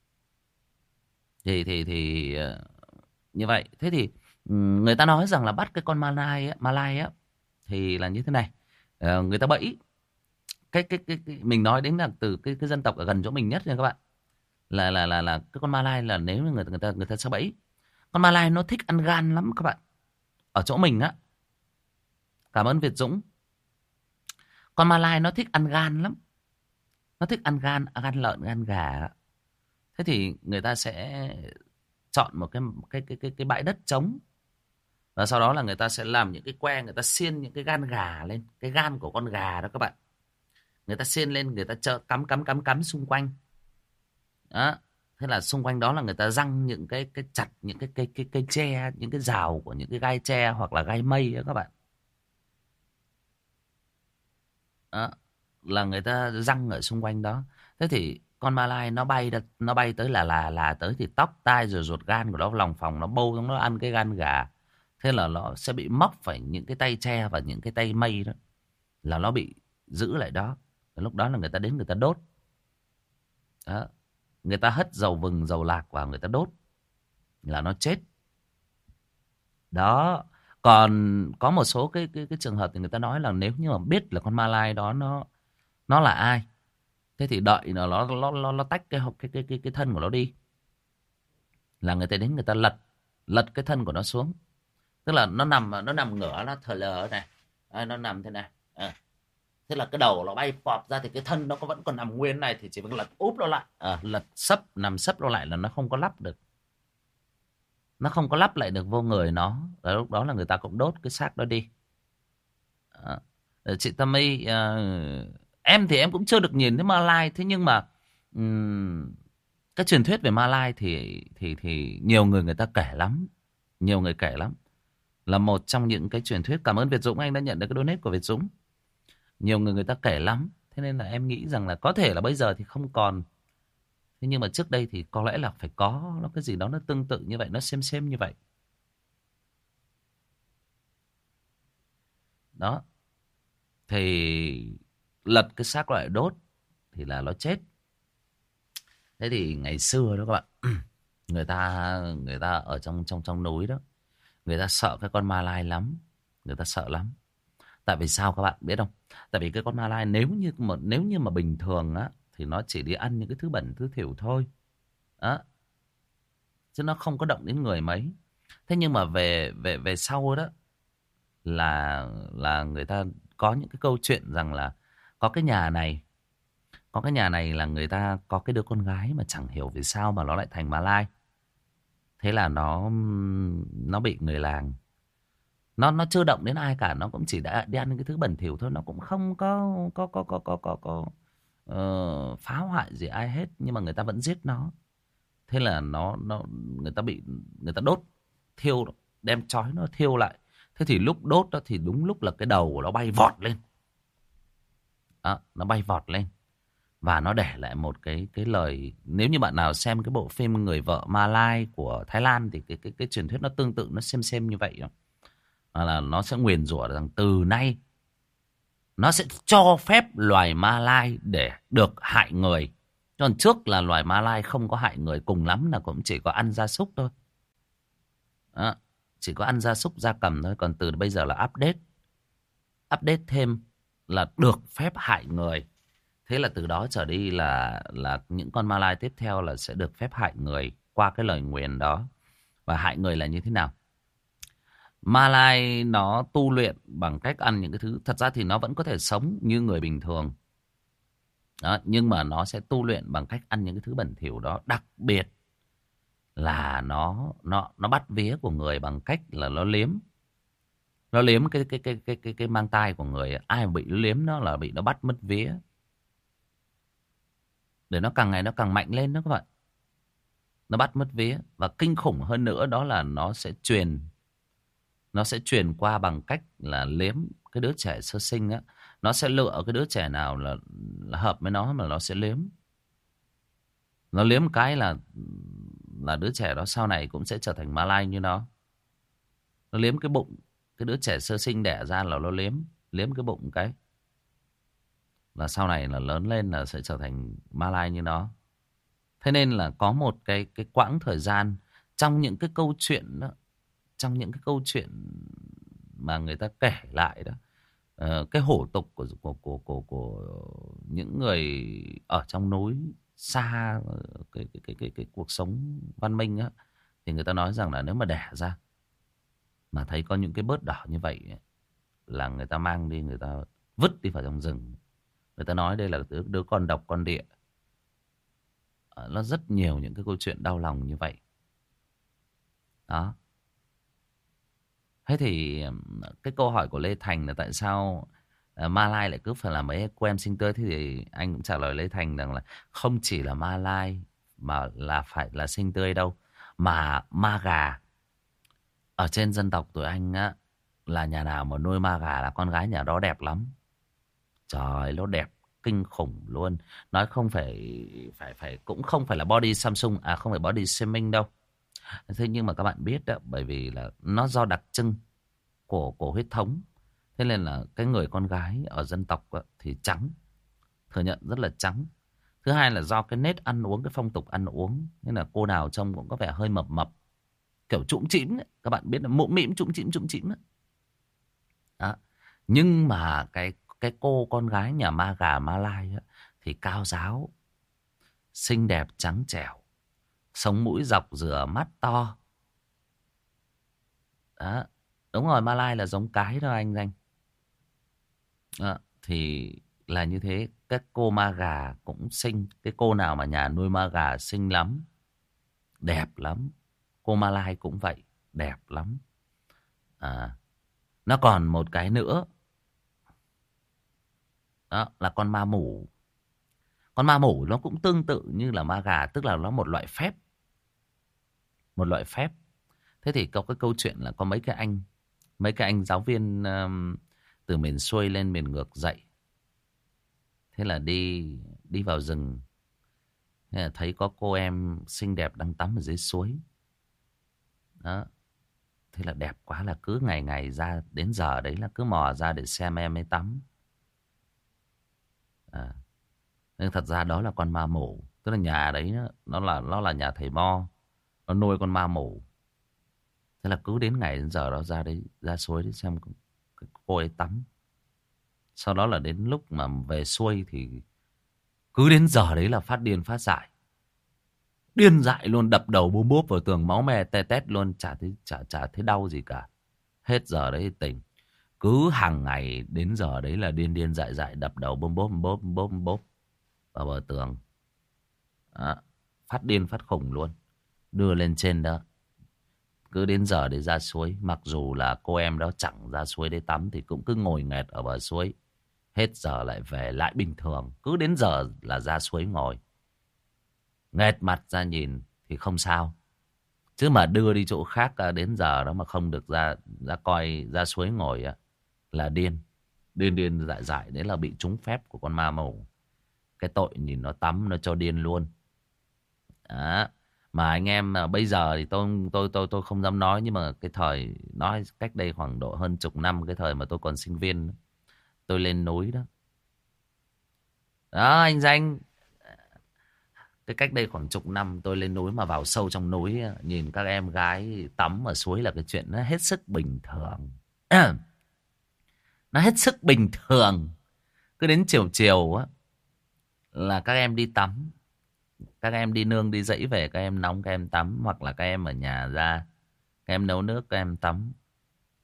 S2: Thì như vậy. Thế thì người ta nói rằng là bắt cái con Malai á thì là như thế này. Người ta bẫy cái mình nói đến là từ cái dân tộc ở gần chỗ mình nhất nha các bạn, là cái con Malai là nếu như người ta sẽ bẫy. Con Malai nó thích ăn gan lắm các bạn. Ở chỗ mình á, cảm ơn Việt Dũng, con Malai nó thích ăn gan lắm. Nó thích ăn gan lợn, gan gà. Thế thì người ta sẽ chọn một cái bãi đất trống, và sau đó là người ta sẽ làm những cái que, người ta xiên những cái gan gà lên, cái gan của con gà đó các bạn, người ta xiên lên, người ta cắm xung quanh đó. Thế là xung quanh đó là người ta răng những cái chặt những cái cây tre, những cái rào của những cái gai tre hoặc là gai mây đó các bạn. Đó, là người ta răng ở xung quanh đó. Thế thì con Malai nó bay tới là tới thì tóc tai rồi ruột gan của nó lòng phòng nó bâu xuống, nó ăn cái gan gà. Thế là nó sẽ bị móc phải những cái tay tre và những cái tay mây đó, là nó bị giữ lại đó. Lúc đó là người ta đến người ta đốt đó. Người ta hất dầu vừng dầu lạc vào người ta đốt là nó chết đó. Còn có một số cái trường hợp thì người ta nói là nếu như mà biết là con Malai đó nó là ai, thế thì đợi nó tách cái thân của nó đi, là người ta đến người ta lật cái thân của nó xuống. Tức là nó nằm ngửa, nó thờ lờ này, nó nằm thế này. Thế là cái đầu nó bay phọt ra thì cái thân nó vẫn còn nằm nguyên này, thì chỉ phải lật úp nó lại, lật nằm sấp nó lại là nó không có lắp được. Nó không có lắp lại được vô người nó. Và lúc đó là người ta cũng đốt cái xác đó đi. Chị Tammy, em thì em cũng chưa được nhìn thấy Malai. Thế nhưng mà cái truyền thuyết về Malai thì nhiều người ta kể lắm. Nhiều người kể lắm. Là một trong những cái truyền thuyết. Cảm ơn Việt Dũng, anh đã nhận được cái donate của Việt Dũng. Nhiều người ta kể lắm. Thế nên là em nghĩ rằng là có thể là bây giờ thì không còn. Thế nhưng mà trước đây thì có lẽ là phải có nó cái gì đó nó tương tự như vậy, nó xem như vậy. Đó. Thì lật cái xác lại đốt thì là nó chết. Thế thì ngày xưa đó các bạn, người ta ở trong núi đó, người ta sợ cái con Malai lắm, người ta sợ lắm. Tại vì sao các bạn biết không? Tại vì cái con Malai nếu như mà bình thường á thì nó chỉ đi ăn những cái thứ bẩn thứ thỉu thôi. Đó. Chứ nó không có động đến người mấy. Thế nhưng mà về sau đó là người ta có những cái câu chuyện rằng là có cái nhà này là người ta có cái đứa con gái mà chẳng hiểu vì sao mà nó lại thành Malai. Thế là nó bị người làng, nó chưa động đến ai cả, nó cũng chỉ đã đi ăn những cái thứ bẩn thỉu thôi, nó cũng không có phá hoại gì ai hết, nhưng mà người ta vẫn giết nó. Thế là người ta đốt thiêu, đem trói nó thiêu lại. Thế thì lúc đốt đó thì đúng lúc là cái đầu của nó bay vọt lên. Đó, nó bay vọt lên và nó để lại một cái lời. Nếu như bạn nào xem cái bộ phim Người vợ Malai của Thái Lan thì cái truyền thuyết nó tương tự, nó xem như vậy đó. Là nó sẽ nguyền rủa rằng từ nay nó sẽ cho phép loài Malai để được hại người. Còn trước là loài Malai không có hại người, cùng lắm là cũng chỉ có ăn gia súc thôi. Đó, chỉ có ăn gia súc gia cầm thôi. Còn từ bây giờ là update thêm là được phép hại người. Thế là từ đó trở đi là những con Malai tiếp theo là sẽ được phép hại người qua cái lời nguyền đó. Và hại người là như thế nào?
S1: Ma Lai nó tu luyện bằng cách ăn những cái thứ, thật ra thì nó vẫn có thể sống như người bình thường. Đó, nhưng mà nó sẽ tu luyện bằng cách ăn những cái thứ bẩn thỉu đó. Đặc biệt là nó bắt vía của người bằng cách là nó liếm cái mang tai của người. Ai mà bị nó liếm nó là bị nó bắt mất vía, để nó càng ngày nó càng mạnh lên đó các bạn. Nó bắt mất vía, và kinh khủng hơn nữa đó là nó sẽ truyền qua bằng cách là liếm cái đứa trẻ sơ sinh á. Nó sẽ lựa cái đứa trẻ nào là hợp với nó mà nó sẽ liếm. Nó liếm cái là đứa trẻ đó sau này cũng sẽ trở thành Ma Lai như nó. Nó liếm cái bụng cái đứa trẻ sơ sinh đẻ ra, là nó liếm cái bụng cái là sau này là lớn lên là sẽ trở thành Ma Lai như nó. Thế nên là có một cái quãng thời gian trong những cái câu chuyện đó, trong những cái câu chuyện mà người ta kể lại đó, cái hổ tục của những người ở trong núi xa cái cuộc sống văn minh á, thì người ta nói rằng là nếu mà đẻ ra mà thấy có những cái bớt đỏ như vậy ấy, là người ta mang đi, người ta vứt đi vào trong rừng. Người ta nói đây là đứa con độc con địa. Nó rất nhiều những cái câu chuyện đau lòng như vậy đó. Thế thì cái câu hỏi của Lê Thành là tại sao Ma Lai lại cứ phải là mấy cô em sinh tươi, thế thì anh cũng trả lời Lê Thành rằng là không chỉ là Ma Lai mà là phải là sinh tươi đâu, mà ma gà ở trên dân tộc tụi anh á, là nhà nào mà nuôi ma gà là con gái nhà đó đẹp lắm. Trời, nó đẹp kinh khủng luôn. Nói không phải cũng không phải là body Samsung, không phải body shaming đâu. Thế nhưng mà các bạn biết đó, bởi vì là nó do đặc trưng của huyết thống. Thế nên là cái người con gái ở dân tộc á, thì trắng, thừa nhận rất là trắng. Thứ hai là do cái nết ăn uống, cái phong tục ăn uống, nên là cô nào trông cũng có vẻ hơi mập mập, kiểu trũm chĩm ấy. Các bạn biết là mũm mĩm trũm chĩm ấy. Đó. Nhưng mà cái cô con gái nhà ma gà Ma Lai á, thì cao ráo, xinh đẹp trắng trẻo, sống mũi dọc, rửa mắt to. Đó. Đúng rồi, Ma Lai là giống cái đó anh Danh. Đó. Thì là như thế. Các cô ma gà cũng xinh. Cái cô nào mà nhà nuôi ma gà xinh lắm, đẹp lắm. Cô Ma Lai cũng vậy, đẹp lắm. Nó còn một cái nữa, đó là con ma mủ. Con ma mủ nó cũng tương tự như là ma gà, tức là nó một loại phép. Một loại phép. Thế thì có cái câu chuyện là có mấy cái anh giáo viên từ miền xuôi lên miền ngược dạy. Thế là đi vào rừng. Thế là thấy có cô em xinh đẹp đang tắm ở dưới suối. Đó. Thế là đẹp quá, là cứ ngày ngày ra đến giờ đấy là cứ mò ra để xem em ấy tắm. Nhưng thật ra đó là con ma mủ. Tức là nhà đấy nó là nhà thầy Mo. Nó nuôi con ma mủ. Thế là cứ đến ngày đến giờ đó ra suối để xem cô ấy tắm. Sau đó là đến lúc mà về xuôi thì cứ đến giờ đấy là phát điên phát dại. Điên dại luôn, đập đầu búm bốp vào tường, máu me te tét luôn, chả thấy đau gì cả. Hết giờ đấy thì tỉnh. Cứ hàng ngày đến giờ đấy là điên dại dại, đập đầu búm bốp vào bờ tường. Đó. Phát điên phát khủng luôn. Đưa lên trên đó. Cứ đến giờ để ra suối. Mặc dù là cô em đó chẳng ra suối để tắm, thì cũng cứ ngồi nghẹt ở bờ suối. Hết giờ lại về lại bình thường. Cứ đến giờ là ra suối ngồi. Nghẹt mặt ra nhìn thì không sao. Chứ mà đưa đi chỗ khác đến giờ đó mà không được ra suối ngồi á, là điên. Điên dại dại. Đấy là bị trúng phép của con ma mủ. Cái tội nhìn nó tắm nó cho điên luôn. Đó. Mà anh em bây giờ thì tôi không dám nói, nhưng mà cái thời nói cách đây khoảng độ hơn chục năm, cái thời mà tôi còn sinh viên, tôi lên núi đó. Đó anh Danh, cái cách đây khoảng chục năm tôi lên núi mà vào sâu trong núi, nhìn các em gái tắm ở suối là cái chuyện nó hết sức bình thường. Nó hết sức bình thường. Cứ đến chiều chiều á là các em đi tắm. Các em đi nương đi dãy về, các em nóng các em tắm. Hoặc là các em ở nhà ra, các em nấu nước các em tắm.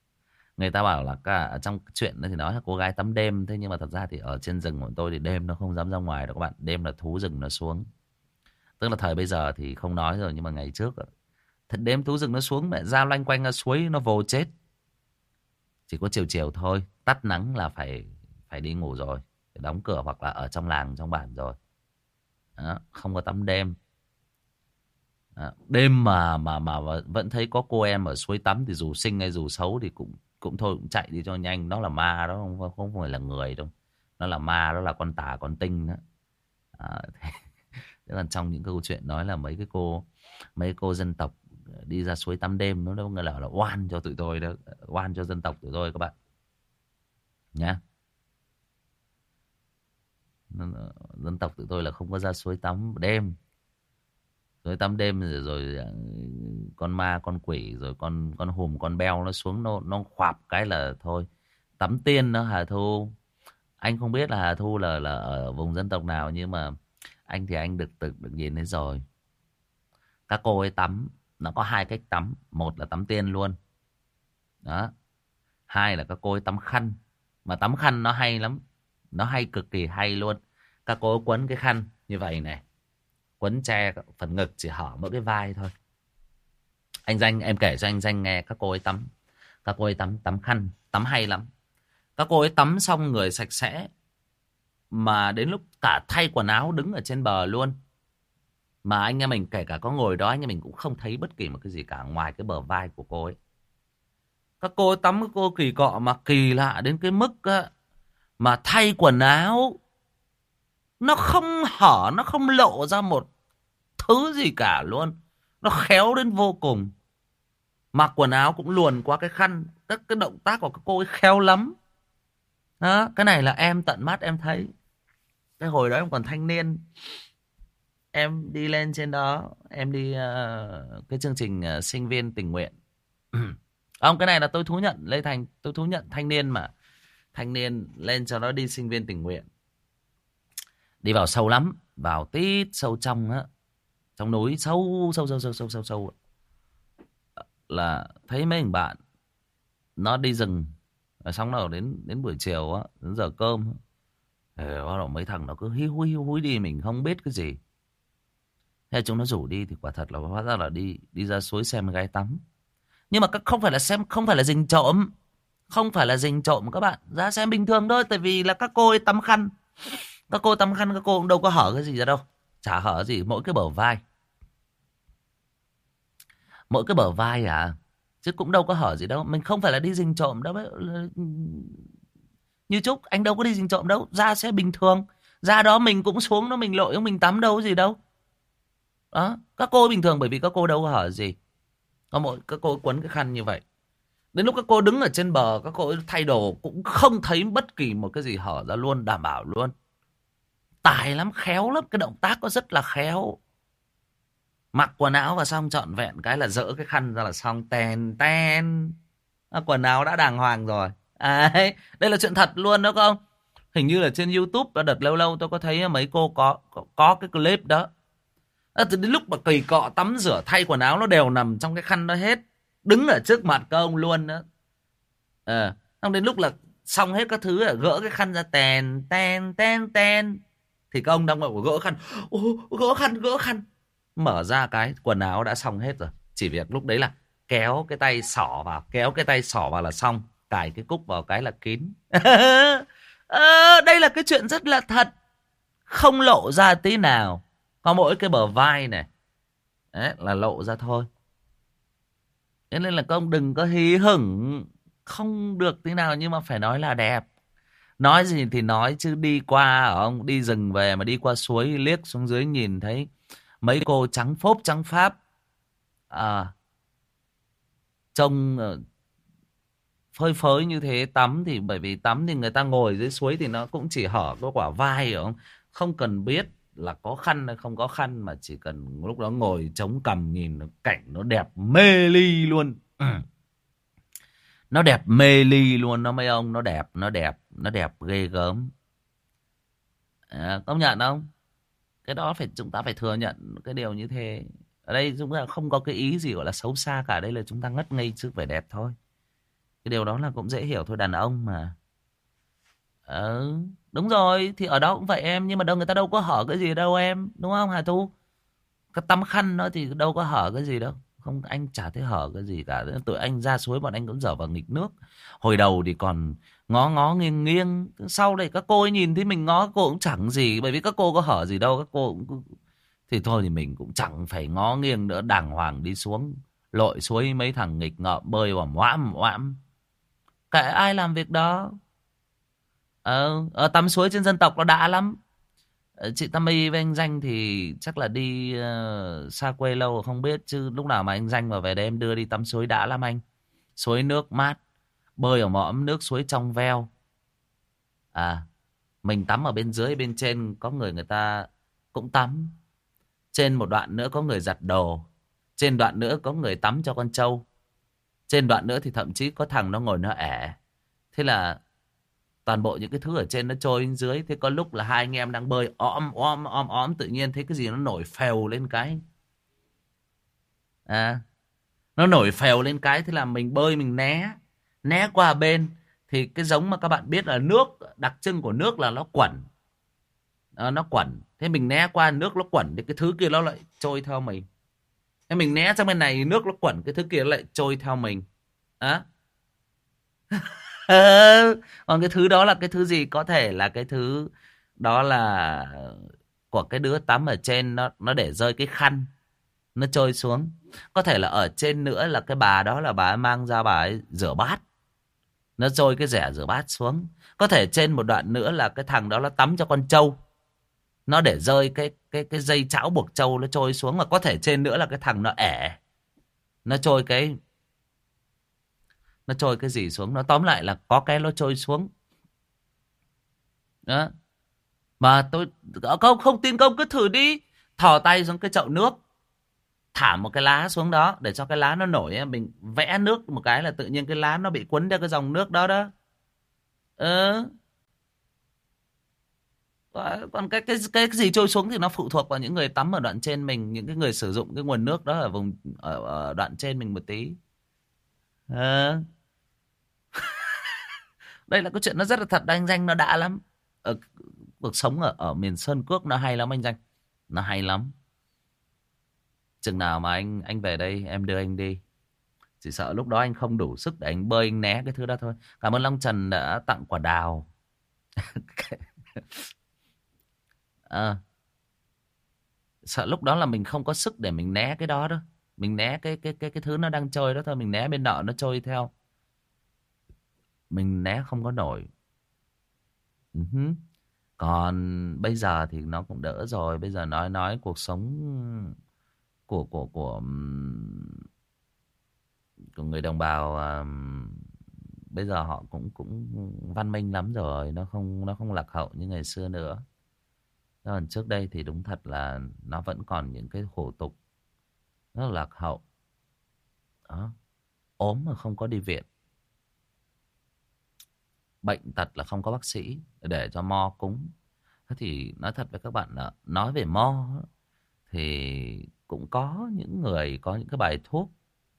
S1: Người ta bảo là ở trong chuyện thì nói là cô gái tắm đêm. Thế nhưng mà thật ra thì ở trên rừng của tôi thì đêm nó không dám ra ngoài đâu các bạn. Đêm là thú rừng nó xuống. Tức là thời bây giờ thì không nói rồi, nhưng mà ngày trước thật đêm thú rừng nó xuống mẹ ra loanh quanh ra suối nó vồ chết. Chỉ có chiều chiều thôi, tắt nắng là phải phải đi ngủ rồi, phải đóng cửa hoặc là ở trong làng trong bản rồi. Đó, không có tắm đêm. Đó, đêm mà vẫn thấy có cô em ở suối tắm thì dù xinh hay dù xấu thì cũng cũng thôi, cũng chạy đi cho nhanh. Nó là ma đó, không phải là người đâu. Nó là ma, đó là con tà con tinh đó. À, thế là trong những câu chuyện nói là mấy cô dân tộc đi ra suối tắm đêm, nó đâu là oan cho tụi tôi đó, oan cho dân tộc tụi tôi các bạn nhá. Dân tộc tụi tôi là không có ra suối tắm đêm. Suối tắm đêm rồi con ma con quỷ rồi con hùm con beo nó xuống, nó khoạp cái là thôi. Tắm tiên đó Hà Thu. Anh không biết là Hà Thu là ở vùng dân tộc nào, nhưng mà anh thì anh được nhìn thấy rồi. Các cô ấy tắm nó có hai cách tắm. Một là tắm tiên luôn đó. Hai là các cô ấy tắm khăn. Mà tắm khăn nó hay lắm, nó hay cực kỳ hay luôn. Các cô ấy quấn cái khăn như vậy này, quấn che phần ngực, chỉ hở mỗi cái vai thôi. Anh Danh, em kể cho anh Danh nghe các cô ấy tắm. Các cô ấy tắm khăn, tắm hay lắm. Các cô ấy tắm xong người sạch sẽ, mà đến lúc cả thay quần áo đứng ở trên bờ luôn. Mà anh em mình kể cả có ngồi đó, anh em mình cũng không thấy bất kỳ một cái gì cả ngoài cái bờ vai của cô ấy. Các cô ấy tắm, các cô kỳ cọ mà kỳ lạ đến cái mức mà thay quần áo nó không hở, nó không lộ ra một thứ gì cả luôn. Nó khéo đến vô cùng. Mặc quần áo cũng luồn qua cái khăn. Các cái động tác của các cô ấy khéo lắm đó. Cái này là em tận mắt em thấy. Cái hồi đó em còn thanh niên, em đi lên trên đó, em đi cái chương trình sinh viên tình nguyện. Ông, cái này là tôi thú nhận Lê Thành, tôi thú nhận thanh niên mà. Thanh niên lên cho nó đi sinh viên tình nguyện. Đi vào sâu lắm, vào tít sâu trong á, trong núi sâu sâu sâu sâu sâu sâu sâu. Là thấy mấy thằng bạn nó đi rừng, rồi xong nào đến buổi chiều á, đến giờ cơm, bắt đầu mấy thằng nó cứ hí húi đi, mình không biết cái gì. Thế chúng nó rủ đi thì quả thật là hóa ra là đi ra suối xem gái tắm. Nhưng mà không phải là xem, không phải là rình trộm, không phải là rình trộm các bạn, ra xem bình thường thôi. Tại vì là các cô ấy tắm khăn, các cô tắm khăn, các cô cũng đâu có hở cái gì ra đâu, chả hở gì, mỗi cái bờ vai, mỗi cái bờ vai à, chứ cũng đâu có hở gì đâu. Mình không phải là đi rình trộm đâu. Như Trúc, anh đâu có đi rình trộm đâu, ra sẽ bình thường. Ra đó mình cũng xuống đó, mình lội, mình tắm đâu có gì đâu. Đó, các cô bình thường bởi vì các cô đâu có hở gì. Có mỗi các cô quấn cái khăn như vậy. Đến lúc các cô đứng ở trên bờ, các cô thay đồ cũng không thấy bất kỳ một cái gì hở ra luôn, đảm bảo luôn. Tài lắm, khéo lắm, cái động tác có rất là khéo. Mặc quần áo và xong trọn vẹn cái là dỡ cái khăn ra là xong, tèn ten. Quần áo đã đàng hoàng rồi. Đây là chuyện thật luôn đó không? Hình như là trên YouTube đã đợt lâu lâu tôi có thấy mấy cô có cái clip đó. Từ đến lúc mà kỳ cọ tắm rửa thay quần áo nó đều nằm trong cái khăn đó hết, đứng ở trước mặt các ông luôn đó. Xong đến lúc là xong hết các thứ là gỡ cái khăn ra, tèn ten ten ten, thì các ông đang ngồi gỡ khăn. Gỡ khăn, mở ra cái quần áo đã xong hết rồi. Chỉ việc lúc đấy là kéo cái tay xỏ vào là xong, cài cái cúc vào cái là kín. Đây là cái chuyện rất là thật, không lộ ra tí nào. Có mỗi cái bờ vai này đấy là lộ ra thôi. Thế nên là các ông đừng có hí hửng, không được tí nào, nhưng mà phải nói là đẹp. Nói gì thì nói, chứ đi qua ông đi rừng về mà đi qua suối, liếc xuống dưới nhìn thấy mấy cô trắng phốp trắng pháp, trông phơi phới như thế. Tắm thì bởi vì tắm thì người ta ngồi dưới suối thì nó cũng chỉ hở có quả vai, hiểu không? Không cần biết là có khăn hay không có khăn, mà chỉ cần lúc đó ngồi chống cằm nhìn cảnh nó đẹp mê ly luôn. Nó đẹp mê ly luôn đó mấy ông, nó đẹp ghê gớm. Công nhận không? Cái đó chúng ta phải thừa nhận cái điều như thế. Ở đây chúng ta không có cái ý gì gọi là xấu xa cả, đây là chúng ta ngất ngây trước vẻ đẹp thôi.
S2: Cái điều đó là cũng dễ hiểu thôi, đàn ông mà. Đúng rồi, thì ở đó cũng vậy em, nhưng mà đâu người ta đâu có hở cái gì đâu em, đúng không Hà Thu? Cái tấm khăn đó thì đâu có hở cái gì đâu. Không, anh chả thấy hở cái gì cả. Tụi anh ra suối bọn anh cũng dở vào nghịch nước. Hồi đầu thì còn ngó ngó nghiêng nghiêng. Sau này các cô ấy nhìn thấy mình ngó, cô cũng chẳng gì. Bởi vì các cô có hở gì đâu. Các cô cũng... Thì thôi thì mình cũng chẳng phải ngó nghiêng nữa. Đàng hoàng đi xuống. Lội suối mấy thằng nghịch ngợm bơi vào oãm oãm. Kệ ai làm việc đó. Tắm suối trên dân tộc nó đã lắm. Chị Tammy với anh Danh thì chắc là đi xa quê lâu rồi không biết. Chứ lúc nào mà anh Danh mà về đây em đưa đi tắm suối đã lắm anh. Suối nước mát, bơi ở mõm nước suối trong veo. Mình tắm ở bên dưới, bên trên có người ta cũng tắm. Trên một đoạn nữa có người giặt đồ. Trên đoạn nữa có người tắm cho con trâu. Trên đoạn nữa thì thậm chí có thằng nó ngồi nó ẻ. Thế là toàn bộ những cái thứ ở trên nó trôi lên dưới. Thế có lúc là hai anh em đang bơi om tự nhiên thấy cái gì nó nổi phèo lên cái. Nó nổi phèo lên cái. Thế là mình bơi mình né qua bên. Thì cái giống mà các bạn biết là nước, đặc trưng của nước là nó quẩn. Nó quẩn. Thế mình né qua nước nó quẩn thì cái thứ kia nó lại trôi theo mình. Thế mình né sang bên này nước nó quẩn, cái thứ kia nó lại trôi theo mình. Còn cái thứ đó là cái thứ gì? Có thể là cái thứ đó là của cái đứa tắm ở trên, nó để rơi cái khăn, nó trôi xuống. Có thể là ở trên nữa là cái bà đó là bà ấy mang ra bà ấy rửa bát, nó trôi cái rẻ rửa bát xuống. Có thể trên một đoạn nữa là cái thằng đó nó tắm cho con trâu, nó để rơi cái dây chảo buộc trâu nó trôi xuống. Mà có thể trên nữa là cái thằng nó ẻ, nó trôi cái gì xuống. Nó tóm lại là có cái nó trôi xuống đó. Mà tôi không tin công cứ thử đi. Thò tay xuống cái chậu nước, thả một cái lá xuống đó để cho cái lá nó nổi. Mình vẽ nước một cái là tự nhiên cái lá nó bị cuốn theo cái dòng nước đó đó. Còn cái gì trôi xuống thì nó phụ thuộc vào những người tắm ở đoạn trên mình, những cái người sử dụng cái nguồn nước đó ở vùng ở đoạn trên mình một tí. Ờ. Đây là cái chuyện nó rất là thật đấy, anh Danh, nó đã lắm. Cuộc sống ở miền Sơn Cước nó hay lắm anh Danh, nó hay lắm. Chừng nào mà anh về đây em đưa anh đi. Chỉ sợ lúc đó anh không đủ sức để anh bơi, anh né cái thứ đó thôi. Cảm ơn Long Trần đã tặng quả đào. à, Sợ lúc đó là mình không có sức để mình né cái đó đó. Mình né cái thứ nó đang trôi đó thôi. Mình né bên nọ nó trôi theo, mình né không có nổi. Còn bây giờ thì nó cũng đỡ rồi. Bây giờ nói cuộc sống của người đồng bào bây giờ họ cũng văn minh lắm rồi, nó không lạc hậu như ngày xưa nữa. Còn trước đây thì đúng thật là nó vẫn còn những cái hủ tục rất là lạc hậu đó. Ốm mà không có đi viện, bệnh tật là không có bác sĩ để cho mo cúng. Thế thì nói thật với các bạn là nói về mo thì cũng có những người có những cái bài thuốc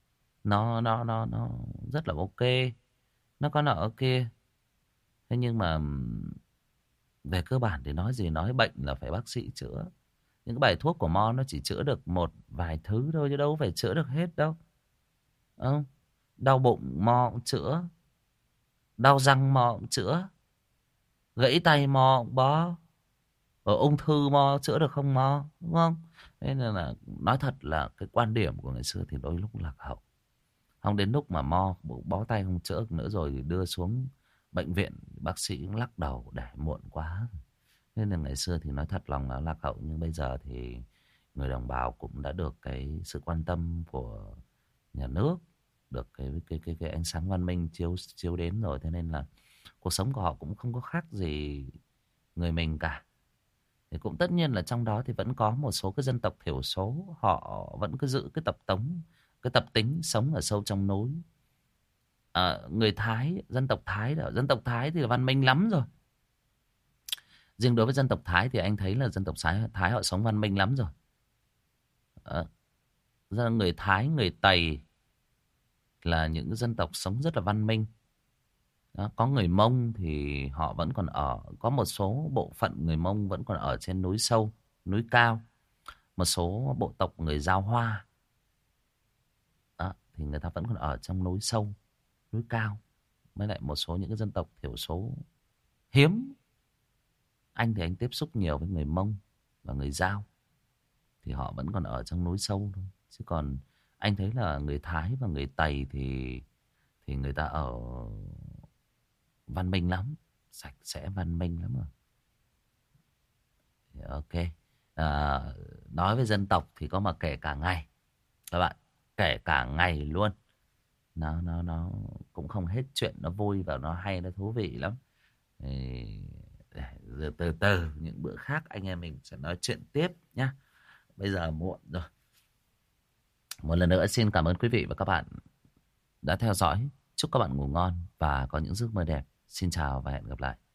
S2: nó rất là ok, nó có nọ ở kia. Thế nhưng mà về cơ bản thì nói gì nói, bệnh là phải bác sĩ chữa. Những cái bài thuốc của mo nó chỉ chữa được một vài thứ thôi chứ đâu phải chữa được hết đâu. Đau bụng mo cũng chữa, đau răng mo cũng chữa, gãy tay mo cũng bó, ở ung thư mo chữa được không mo, đúng không? Nên là nói thật là cái quan điểm của ngày xưa thì đôi lúc lạc hậu. Không đến lúc mà mo bó tay không chữa được nữa rồi thì đưa xuống bệnh viện, bác sĩ cũng lắc đầu để muộn quá. Nên là ngày xưa thì nói thật lòng là lạc hậu. Nhưng bây giờ thì người đồng bào cũng đã được cái sự quan tâm của nhà nước, được cái ánh sáng văn minh chiếu đến rồi. Thế nên là cuộc sống của họ cũng không có khác gì người mình cả. Thì cũng tất nhiên là trong đó thì vẫn có một số cái dân tộc thiểu số, họ vẫn cứ giữ cái tập tính sống ở sâu trong núi. Người Thái, dân tộc Thái thì văn minh lắm rồi. Riêng đối với dân tộc Thái thì anh thấy là dân tộc Thái họ sống văn minh lắm rồi. Người Thái, người Tày là những dân tộc sống rất là văn minh.
S1: Đó, có người Mông thì họ vẫn còn ở, có một số bộ phận người Mông vẫn còn ở trên núi sâu, núi cao. Một số bộ tộc người Dao Hoa đó, thì người ta vẫn còn ở trong núi sâu, núi cao. Với lại một số những cái dân tộc thiểu số hiếm. Anh thì anh tiếp xúc nhiều với người Mông và người Dao, thì họ vẫn còn ở trong núi sâu thôi. Chứ còn anh thấy là người Thái và người Tày thì người ta ở văn minh lắm, sạch sẽ văn minh lắm rồi. Ok. À, nói về dân tộc thì có mà kể cả ngày các bạn, kể cả ngày luôn. Nó cũng không hết chuyện, nó vui và nó hay, nó thú vị lắm. Thì rồi từ từ những bữa khác anh em mình sẽ nói chuyện tiếp nhá. Bây giờ muộn rồi. Một lần nữa xin cảm ơn quý vị và các bạn đã theo dõi. Chúc các bạn ngủ ngon và có những giấc mơ đẹp. Xin chào và hẹn gặp lại.